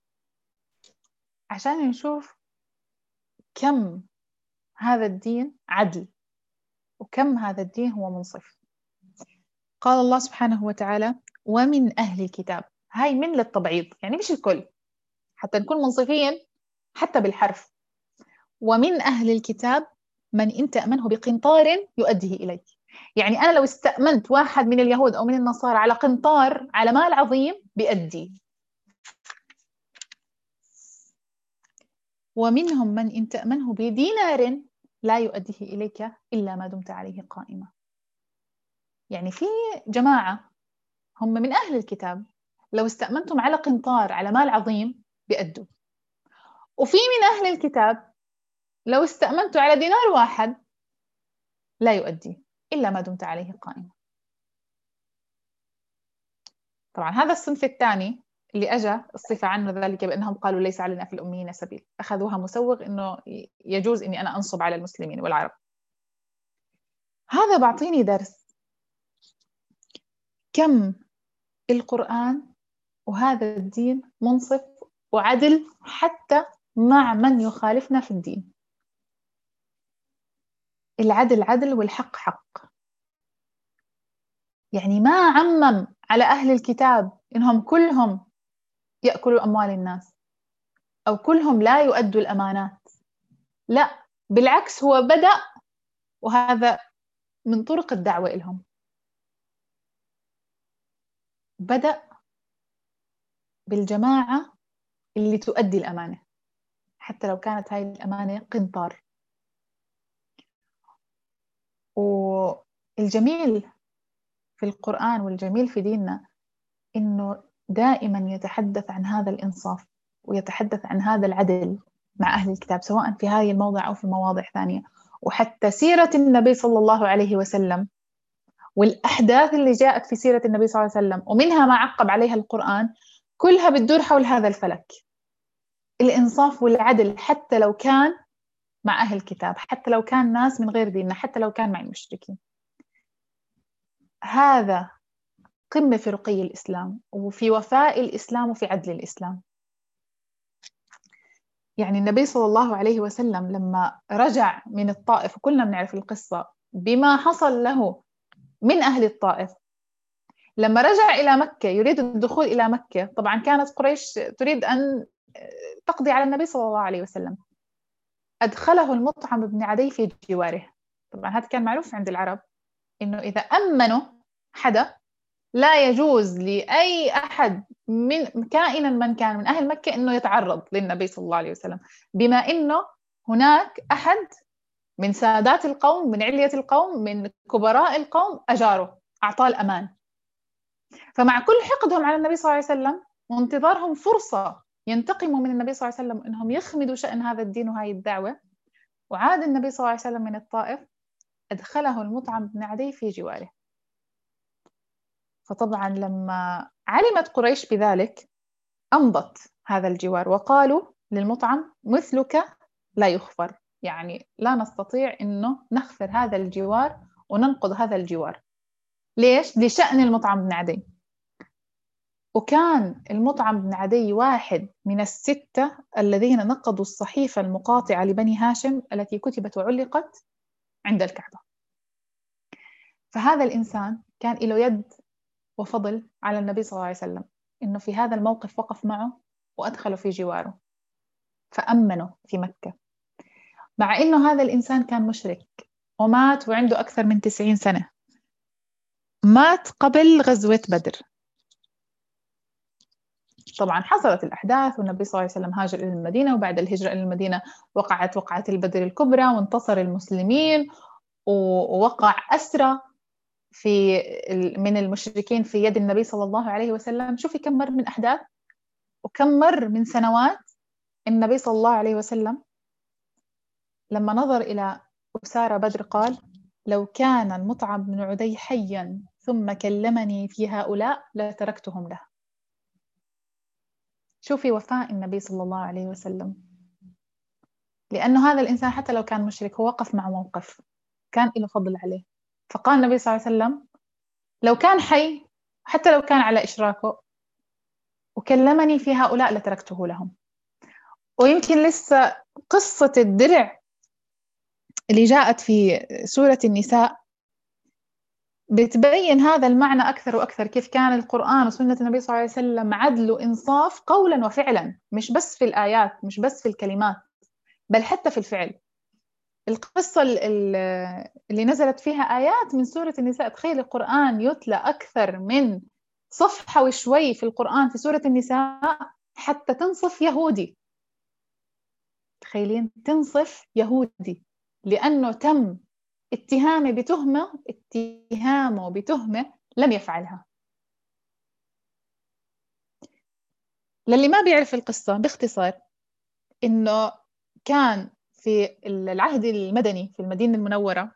عشان نشوف كم هذا الدين عدل وكم هذا الدين هو منصف. قال الله سبحانه وتعالى: ومن أهل الكتاب. هاي من للتبعيض، يعني مش الكل، حتى نكون منصفين حتى بالحرف. ومن أهل الكتاب من إن تأمنه بقنطار يؤديه إليك. يعني أنا لو استأمنت واحد من اليهود أو من النصارى على قنطار، على مال عظيم، بيأدي. ومنهم من إن تأمنه بدينار لا يؤديه إليك إلا ما دمت عليه قائمة. يعني في جماعة هم من أهل الكتاب لو استأمنتم على قنطار، على مال عظيم، بيأدوا. وفي من أهل الكتاب لو استأمنتوا على دينار واحد لا يؤدي إلا ما دمت عليه قائمة. طبعا هذا الصنف الثاني اللي أجى الصفة عنه ذلك بأنهم قالوا ليس علينا في الأميين سبيل، أخذوها مسوغ أنه يجوز أني أنا أنصب على المسلمين والعرب. هذا بعطيني درس كم القرآن وهذا الدين منصف وعدل حتى مع من يخالفنا في الدين. العدل عدل والحق حق. يعني ما عمم على أهل الكتاب إنهم كلهم يأكلوا أموال الناس أو كلهم لا يؤدوا الأمانات، لا، بالعكس، هو بدأ، وهذا من طرق الدعوة لهم، بدأ بالجماعة اللي تؤدي الأمانة حتى لو كانت هاي الأمانة قنطار. والجميل في القرآن والجميل في ديننا إنه دائما يتحدث عن هذا الإنصاف ويتحدث عن هذا العدل مع أهل الكتاب، سواء في هذه الموضع أو في مواضع ثانية. وحتى سيرة النبي صلى الله عليه وسلم والأحداث اللي جاءت في سيرة النبي صلى الله عليه وسلم ومنها ما عقب عليها القرآن، كلها بتدور حول هذا الفلك، الإنصاف والعدل، حتى لو كان مع أهل الكتاب، حتى لو كان ناس من غير ديننا، حتى لو كان مع المشركين. هذا قمة في رقي الإسلام وفي وفاء الإسلام وفي عدل الإسلام. يعني النبي صلى الله عليه وسلم لما رجع من الطائف، وكلنا بنعرف القصة بما حصل له من أهل الطائف، لما رجع إلى مكة يريد الدخول إلى مكة، طبعا كانت قريش تريد أن تقضي على النبي صلى الله عليه وسلم، أدخله المطعم بن عدي في جواره. طبعا هذا كان معروف عند العرب إنه إذا أمنوا حدا لا يجوز لأي أحد من كائنا من كان من أهل مكة إنه يتعرض للنبي صلى الله عليه وسلم، بما إنه هناك أحد من سادات القوم، من علية القوم، من كبراء القوم أجاره، أعطاه الأمان. فمع كل حقدهم على النبي صلى الله عليه وسلم وانتظارهم فرصة ينتقموا من النبي صلى الله عليه وسلم إنهم يخمدوا شأن هذا الدين وهاي الدعوة، وعاد النبي صلى الله عليه وسلم من الطائف، أدخله المطعم بن عدي في جواره. فطبعا لما علمت قريش بذلك أمضت هذا الجوار، وقالوا للمطعم: مثلك لا يخفر، يعني لا نستطيع إنه نخفر هذا الجوار وننقض هذا الجوار. ليش؟ لشأن المطعم بن عدي. وكان المطعم بن عدي واحد من الستة الذين نقضوا الصحيفة المقاطعة لبني هاشم التي كتبت وعلقت عند الكعبة. فهذا الإنسان كان له يد وفضل على النبي صلى الله عليه وسلم، إنه في هذا الموقف وقف معه وأدخله في جواره فأمنه في مكة، مع إنه هذا الإنسان كان مشرك ومات وعنده أكثر من 90 سنة، مات قبل غزوة بدر. طبعا حصلت الأحداث والنبي صلى الله عليه وسلم هاجر إلى المدينة، وبعد الهجرة إلى المدينة وقعت وقعة البدر الكبرى وانتصر المسلمين، ووقع أسرى من المشركين في يد النبي صلى الله عليه وسلم. شوفي كم مر من أحداث وكم مر من سنوات. النبي صلى الله عليه وسلم لما نظر إلى أسارى بدر قال: لو كان المطعم بن عدي حيا ثم كلمني في هؤلاء لتركتهم له. شوفي وفاء النبي صلى الله عليه وسلم. لأنه هذا الإنسان حتى لو كان مشرك هو وقف مع موقف كان له فضل عليه. فقال النبي صلى الله عليه وسلم لو كان حي حتى لو كان على إشراكه وكلمني في هؤلاء لتركته لهم. ويمكن لسه قصة الدرع اللي جاءت في سورة النساء بتبين هذا المعنى أكثر وأكثر، كيف كان القرآن وسنة النبي صلى الله عليه وسلم عدل وإنصاف قولا وفعلا، مش بس في الآيات، مش بس في الكلمات، بل حتى في الفعل. القصة اللي نزلت فيها آيات من سورة النساء، تخيل القرآن يتلى أكثر من صفحة وشوي في القرآن في سورة النساء حتى تنصف يهودي. تخيلين تنصف يهودي لأنه تم اتهامه بتهمة لم يفعلها. للي ما بيعرف القصة باختصار، إنه كان في العهد المدني في المدينة المنورة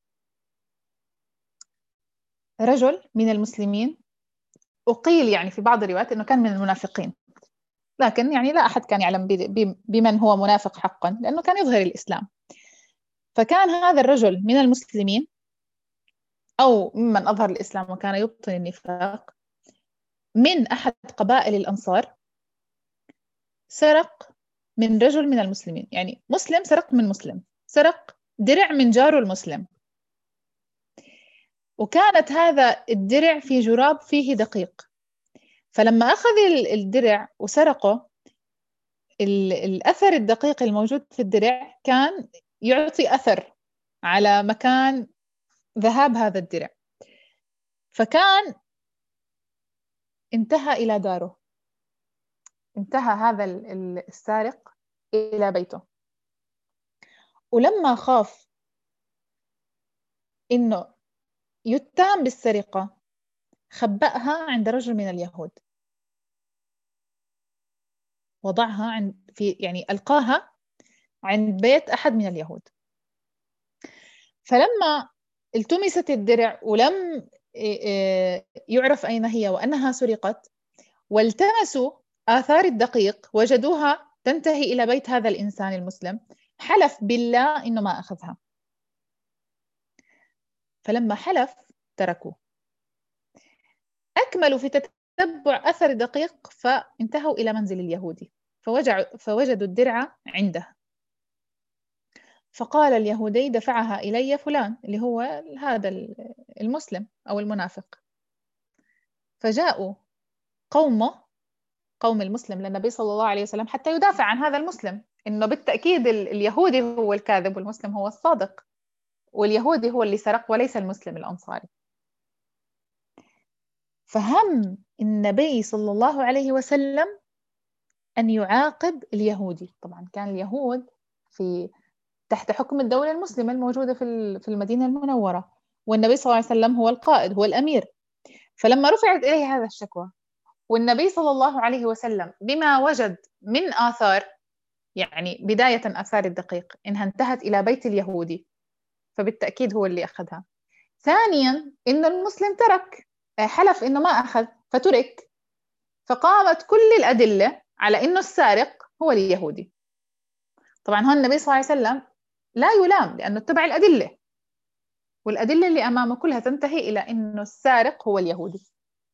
رجل من المسلمين، وقيل يعني في بعض الروايات إنه كان من المنافقين، لكن يعني لا أحد كان يعلم بمن هو منافق حقا لأنه كان يظهر الإسلام. فكان هذا الرجل من المسلمين أو ممن أظهر الإسلام وكان يبطن النفاق من أحد قبائل الأنصار، سرق من رجل من المسلمين، يعني مسلم سرق من مسلم، سرق درع من جاره المسلم، وكانت هذا الدرع في جراب فيه دقيق. فلما أخذ الدرع وسرقه، الأثر الدقيق الموجود في الدرع كان يعطي أثر على مكان ذهاب هذا الدرع، فكان انتهى إلى داره، انتهى هذا السارق إلى بيته. ولما خاف إنه يتهم بالسرقة خبأها عند رجل من اليهود، وضعها يعني ألقاها عند بيت أحد من اليهود. فلما التمست الدرع ولم يعرف أين هي وأنها سرقت، والتمسوا آثار الدقيق وجدوها تنتهي إلى بيت هذا الإنسان المسلم، حلف بالله إنه ما أخذها. فلما حلف تركوه. أكملوا في تتبع أثر دقيق فانتهوا إلى منزل اليهودي فوجدوا الدرع عنده. فقال اليهودي دفعها إلي فلان، اللي هو هذا المسلم أو المنافق. فجاءوا قوم المسلم للنبي صلى الله عليه وسلم حتى يدافع عن هذا المسلم، إنه بالتأكيد اليهودي هو الكاذب والمسلم هو الصادق، واليهودي هو اللي سرق وليس المسلم الأنصاري. فهم النبي صلى الله عليه وسلم أن يعاقب اليهودي. طبعا كان اليهود تحت حكم الدولة المسلمة الموجودة في المدينة المنورة، والنبي صلى الله عليه وسلم هو القائد، هو الأمير. فلما رفعت إليه هذا الشكوى والنبي صلى الله عليه وسلم بما وجد من آثار، يعني بداية آثار الدقيق إنها انتهت إلى بيت اليهودي، فبالتأكيد هو اللي أخذها. ثانيا إن المسلم ترك، حلف إنه ما أخذ فترك، فقامت كل الأدلة على إنه السارق هو اليهودي. طبعا هون النبي صلى الله عليه وسلم لا يلام لأنه اتبع الأدلة، والأدلة اللي أمامه كلها تنتهي إلى إنه السارق هو اليهودي،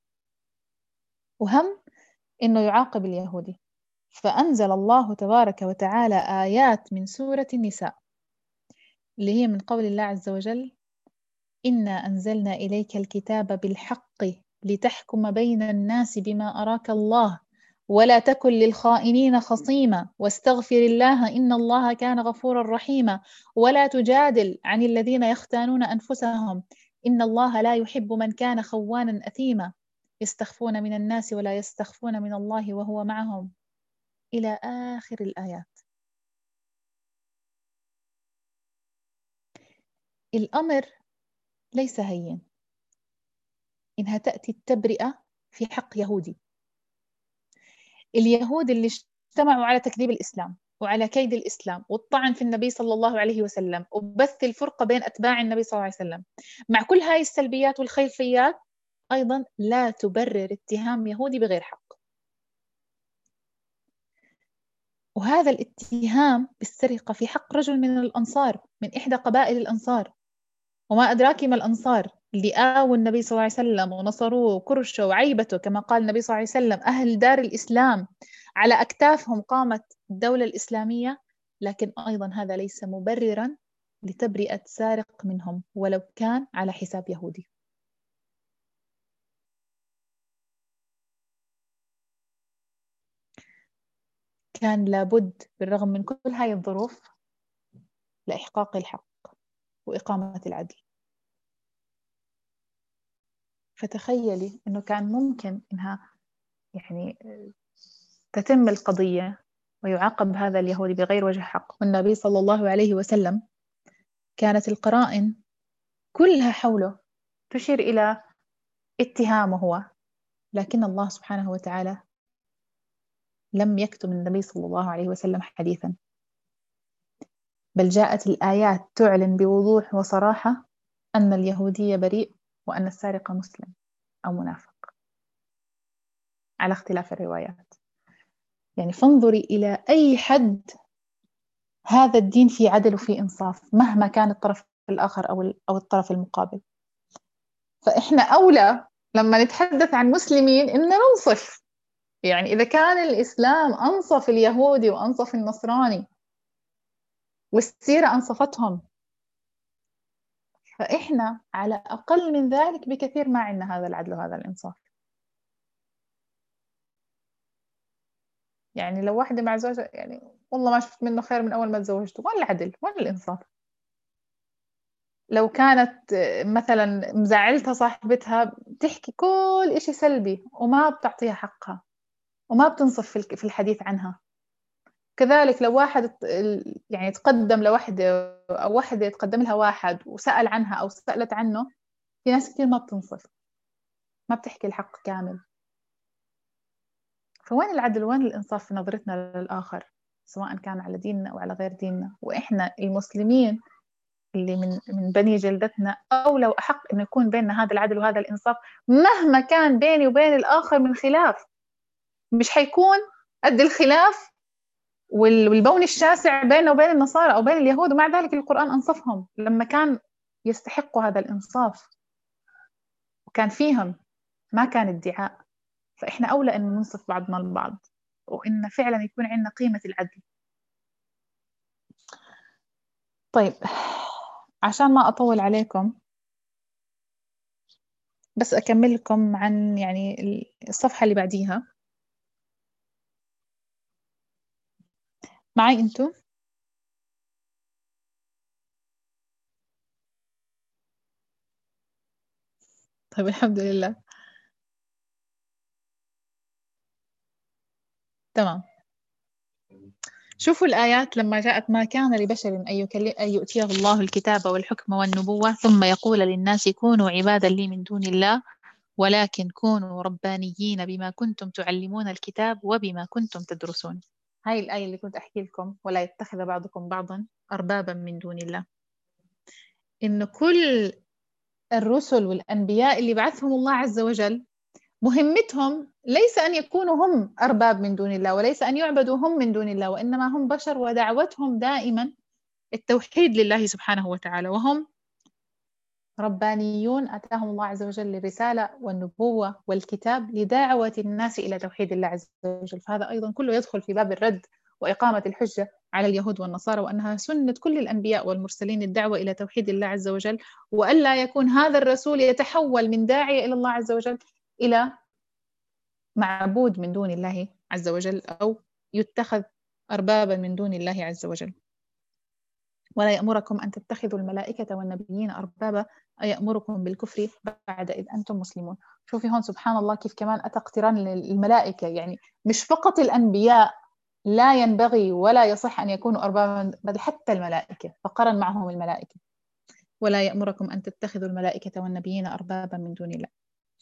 وهم إنه يعاقب اليهودي. فأنزل الله تبارك وتعالى آيات من سورة النساء اللي هي من قول الله عز وجل: إنا أنزلنا إليك الكتاب بالحق لتحكم بين الناس بما أراك الله ولا تكن للخائنين خصيما واستغفر الله إن الله كان غفورا رحيما ولا تجادل عن الذين يختانون أنفسهم إن الله لا يحب من كان خوانا أثيما يستخفون من الناس ولا يستخفون من الله وهو معهم إلى آخر الآيات. الأمر ليس هين إنها تأتي التبرئة في حق يهودي. اليهود اللي اجتمعوا على تكذيب الإسلام وعلى كيد الإسلام والطعن في النبي صلى الله عليه وسلم وبث الفرقة بين أتباع النبي صلى الله عليه وسلم، مع كل هاي السلبيات والخلفيات أيضا لا تبرر اتهام يهودي بغير حق. وهذا الاتهام بالسرقة في حق رجل من الأنصار، من إحدى قبائل الأنصار. وما أدراك ما الأنصار اللي آووا النبي صلى الله عليه وسلم ونصروه وكرشوا وعيبته، كما قال النبي صلى الله عليه وسلم: أهل دار الإسلام على أكتافهم قامت الدولة الإسلامية. لكن أيضا هذا ليس مبررا لتبرئة سارق منهم ولو كان على حساب يهودي. كان لابد بالرغم من كل هاي الظروف لإحقاق الحق وإقامة العدل. فتخيلي أنه كان ممكن أنها يعني تتم القضية ويعاقب هذا اليهودي بغير وجه حق، والنبي صلى الله عليه وسلم كانت القرائن كلها حوله تشير إلى اتهامه هو، لكن الله سبحانه وتعالى لم يكتم النبي صلى الله عليه وسلم حديثا، بل جاءت الآيات تعلن بوضوح وصراحة أن اليهودي بريء وأن السارق مسلم أو منافق على اختلاف الروايات. يعني فانظري إلى أي حد هذا الدين في عدل وفي إنصاف مهما كان الطرف الآخر أو الطرف المقابل. فإحنا أولى لما نتحدث عن مسلمين إن ننصف. يعني إذا كان الإسلام أنصف اليهودي وأنصف النصراني والسيرة أنصفتهم، فإحنا على أقل من ذلك بكثير ما عندنا هذا العدل وهذا الإنصاف. يعني لو واحدة مع زوجها يعني والله ما شفت منه خير من أول ما تزوجته، وين العدل وين الإنصاف؟ لو كانت مثلا مزعلتها صاحبتها بتحكي كل إشي سلبي وما بتعطيها حقها وما بتنصف في الحديث عنها. كذلك لو واحد يعني تقدم لوحدة أو وحدة تقدم لها واحد وسأل عنها أو سألت عنه، في ناس كتير ما بتنصف، ما بتحكي الحق كامل. فوين العدل وين الإنصاف في نظرتنا للآخر سواء كان على ديننا أو على غير ديننا؟ وإحنا المسلمين اللي من بني جلدتنا أولى وأحق إنه يكون بيننا هذا العدل وهذا الإنصاف مهما كان بيني وبين الآخر من خلاف. مش حيكون قد الخلاف والبون الشاسع بيننا وبين النصارى أو بين اليهود، ومع ذلك القرآن أنصفهم لما كان يستحقوا هذا الإنصاف وكان فيهم، ما كان ادعاء. فإحنا أولى أن ننصف بعضنا البعض وإن فعلا يكون عندنا قيمة العدل. طيب عشان ما أطول عليكم بس أكمل لكم عن يعني الصفحة اللي بعديها. معي أنتو؟ طيب الحمد لله تمام. شوفوا الآيات لما جاءت: ما كان لبشر أن يؤتيه الله الكتاب والحكم والنبوة ثم يقول للناس كونوا عبادا لي من دون الله ولكن كونوا ربانيين بما كنتم تعلمون الكتاب وبما كنتم تدرسون. هاي الآية اللي كنت أحكي لكم: ولا يتخذ بعضكم بعضا أربابا من دون الله. إن كل الرسل والأنبياء اللي بعثهم الله عز وجل مهمتهم ليس أن يكونوا هم أرباب من دون الله وليس أن يعبدوا هم من دون الله، وإنما هم بشر ودعوتهم دائما التوحيد لله سبحانه وتعالى، وهم ربانيون أتاهم الله عز وجل الرسالة والنبوة والكتاب لدعوة الناس إلى توحيد الله عز وجل. فهذا أيضا كله يدخل في باب الرد وإقامة الحجة على اليهود والنصارى، وأنها سنة كل الأنبياء والمرسلين الدعوة إلى توحيد الله عز وجل، وألا يكون هذا الرسول يتحول من داعية إلى الله عز وجل إلى معبود من دون الله عز وجل أو يتخذ أربابا من دون الله عز وجل. ولا يأمركم أن تتخذوا الملائكة والنبيين أربابا أيأمركم بالكفر بعد إذ أنتم مسلمون. شوفي هون سبحان الله كيف كمان أتى اقتران للملائكة، يعني مش فقط الأنبياء لا ينبغي ولا يصح أن يكونوا أربابا، بل حتى الملائكة، فقرن معهم الملائكة: ولا يأمركم أن تتخذوا الملائكة والنبيين أربابا من دون الله.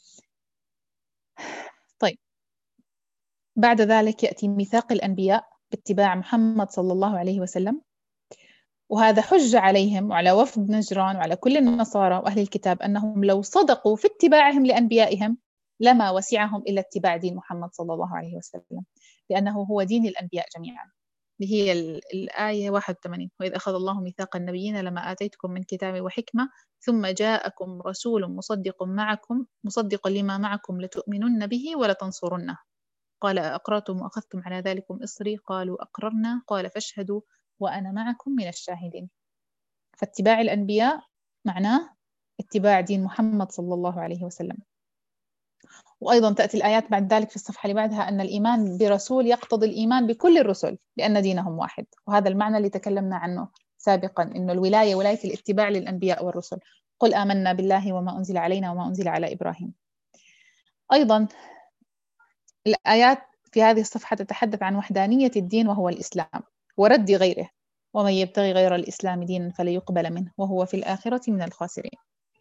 طيب بعد ذلك يأتي ميثاق الأنبياء باتباع محمد صلى الله عليه وسلم، وهذا حجة عليهم وعلى وفد نجران وعلى كل النصارى وأهل الكتاب أنهم لو صدقوا في اتباعهم لأنبيائهم لما وسعهم إلا اتباع دين محمد صلى الله عليه وسلم، لأنه هو دين الأنبياء جميعا. اللي هي الآية 81: وإذ أخذ الله ميثاق النبيين لما آتيتكم من كتاب وحكمة ثم جاءكم رسول مصدق لما معكم لتؤمنن به ولتنصرنه قال أقررتم وأخذتم على ذلكم إصري قالوا أقررنا قال فاشهدوا وأنا معكم من الشاهدين. فاتباع الأنبياء معناه اتباع دين محمد صلى الله عليه وسلم. وأيضا تأتي الآيات بعد ذلك في الصفحة اللي بعدها أن الإيمان برسول يقتضي الإيمان بكل الرسل لأن دينهم واحد، وهذا المعنى اللي تكلمنا عنه سابقا، أنه الولاية ولاية الاتباع للأنبياء والرسل. قل آمنا بالله وما أنزل علينا وما أنزل على إبراهيم. أيضا الآيات في هذه الصفحة تتحدث عن وحدانية الدين وهو الإسلام ورد غيره، ومن يبتغي غير الإسلام دينا فلن يقبل منه وهو في الآخرة من الخاسرين.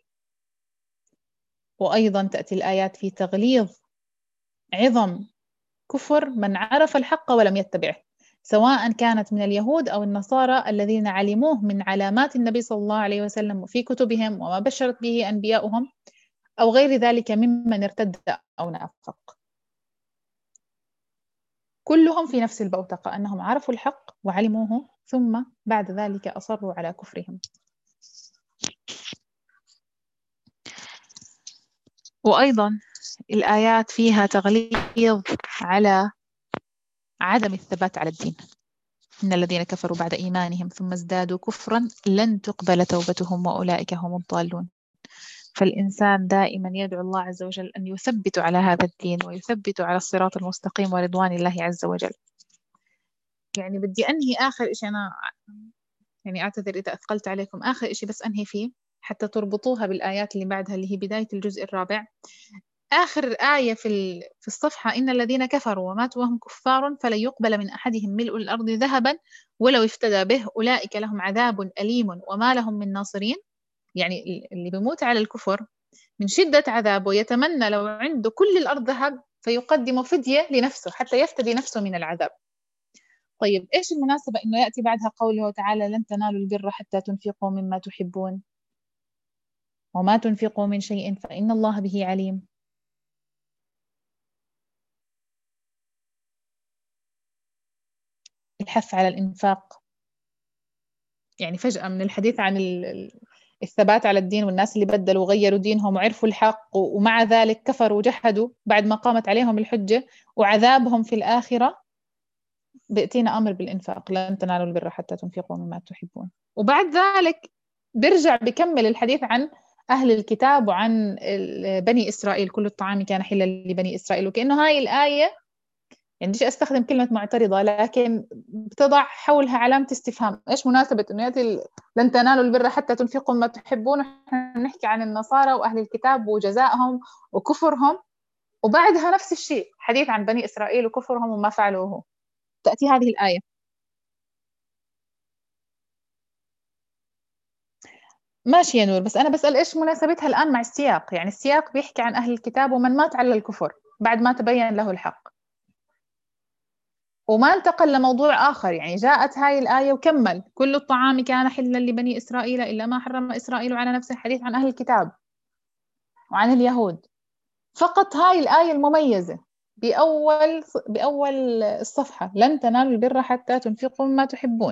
وأيضا تأتي الآيات في تغليظ عظم كفر من عرف الحق ولم يتبعه، سواء كانت من اليهود أو النصارى الذين علموه من علامات النبي صلى الله عليه وسلم وفي كتبهم وما بشرت به أنبياؤهم، أو غير ذلك ممن ارتد أو نافق. كلهم في نفس البوتقة، أنهم عرفوا الحق وعلموه ثم بعد ذلك أصروا على كفرهم. وأيضا الآيات فيها تغليظ على عدم الثبات على الدين. إن الذين كفروا بعد إيمانهم ثم ازدادوا كفرا لن تقبل توبتهم وأولئك هم الضالون. فالإنسان دائما يدعو الله عز وجل أن يثبت على هذا الدين ويثبت على الصراط المستقيم ورضوان الله عز وجل. يعني بدي أنهي آخر إشي، أنا يعني أعتذر إذا أثقلت عليكم، آخر إشي بس أنهي فيه حتى تربطوها بالآيات اللي بعدها اللي هي بداية الجزء الرابع. آخر آية في الصفحة: إن الذين كفروا وماتوا وهم كفار فلن يقبل من أحدهم ملء الأرض ذهبا ولو افتدى به أولئك لهم عذاب أليم وما لهم من ناصرين. يعني اللي بيموت على الكفر من شدة عذابه يتمنى لو عنده كل الأرض ذهب فيقدم فدية لنفسه حتى يفتدي نفسه من العذاب. طيب إيش المناسبة إنه يأتي بعدها قوله تعالى: لن تنالوا البر حتى تنفقوا مما تحبون وما تنفقوا من شيء فإن الله به عليم. الحث على الإنفاق. يعني فجأة من الحديث عن الثبات على الدين والناس اللي بدلوا وغيروا دينهم وعرفوا الحق ومع ذلك كفروا وجحدوا بعد ما قامت عليهم الحجة، وعذابهم في الآخرة بيأتينا أمر بالإنفاق: لن تنالوا البر حتى تنفقوا مما تحبون. وبعد ذلك بيرجع بكمل الحديث عن أهل الكتاب وعن بني إسرائيل: كل الطعام كان حلا لبني إسرائيل. وكأنه هاي الآية، يعني بديش أستخدم كلمة معترضة، لكن بتضع حولها علامة استفهام: إيش مناسبة إنه يأتي لن تنالوا البر حتى تنفقوا ما تحبون، ونحن نحكي عن النصارى وأهل الكتاب وجزائهم وكفرهم، وبعدها نفس الشيء حديث عن بني إسرائيل وكفرهم وما فعلوه. تأتي هذه الآية. ماشي يا نور، بس أنا بسأل إيش مناسبتها الآن مع السياق؟ يعني السياق بيحكي عن أهل الكتاب ومن مات على الكفر بعد ما تبين له الحق، وما انتقل لموضوع آخر. يعني جاءت هاي الآية وكمل: كل الطعام كان حلا لبني إسرائيل إلا ما حرم إسرائيل على نفسه، حديث عن أهل الكتاب وعن اليهود. فقط هاي الآية المميزة بأول الصفحة: لن تنالوا البر حتى تنفقوا مما تحبون.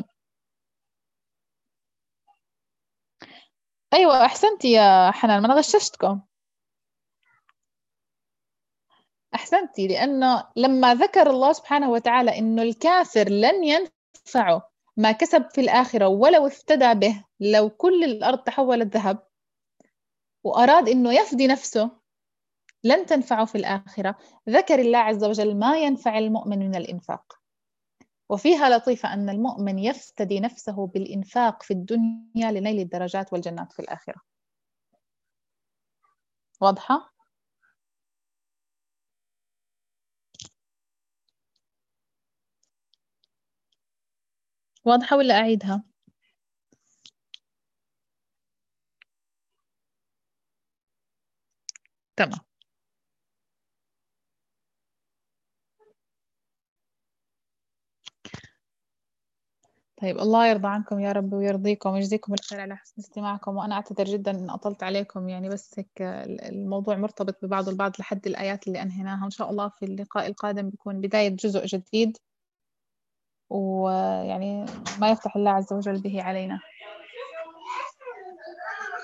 أيوة أحسنتي يا حنان، ما أنا غششتكم. أحسنتي، لأنه لما ذكر الله سبحانه وتعالى إنه الكافر لن ينفعه ما كسب في الآخرة ولو افتدى به، لو كل الأرض تحولت ذهب، وأراد إنه يفدي نفسه لن تنفعه في الآخرة، ذكر الله عز وجل ما ينفع المؤمن من الإنفاق. وفيها لطيفة أن المؤمن يفتدي نفسه بالإنفاق في الدنيا لنيل الدرجات والجنات في الآخرة. واضحة؟ واضحة ولا أعيدها؟ تمام. طيب، الله يرضى عنكم يا رب ويرضيكم ويجزيكم الخير على حسن استماعكم. وأنا أعتذر جدا إن أطلت عليكم، يعني بس هيك الموضوع مرتبط ببعض البعض لحد الآيات اللي أنهيناها. إن شاء الله في اللقاء القادم بيكون بداية جزء جديد ويعني ما يفتح الله عز وجل به علينا.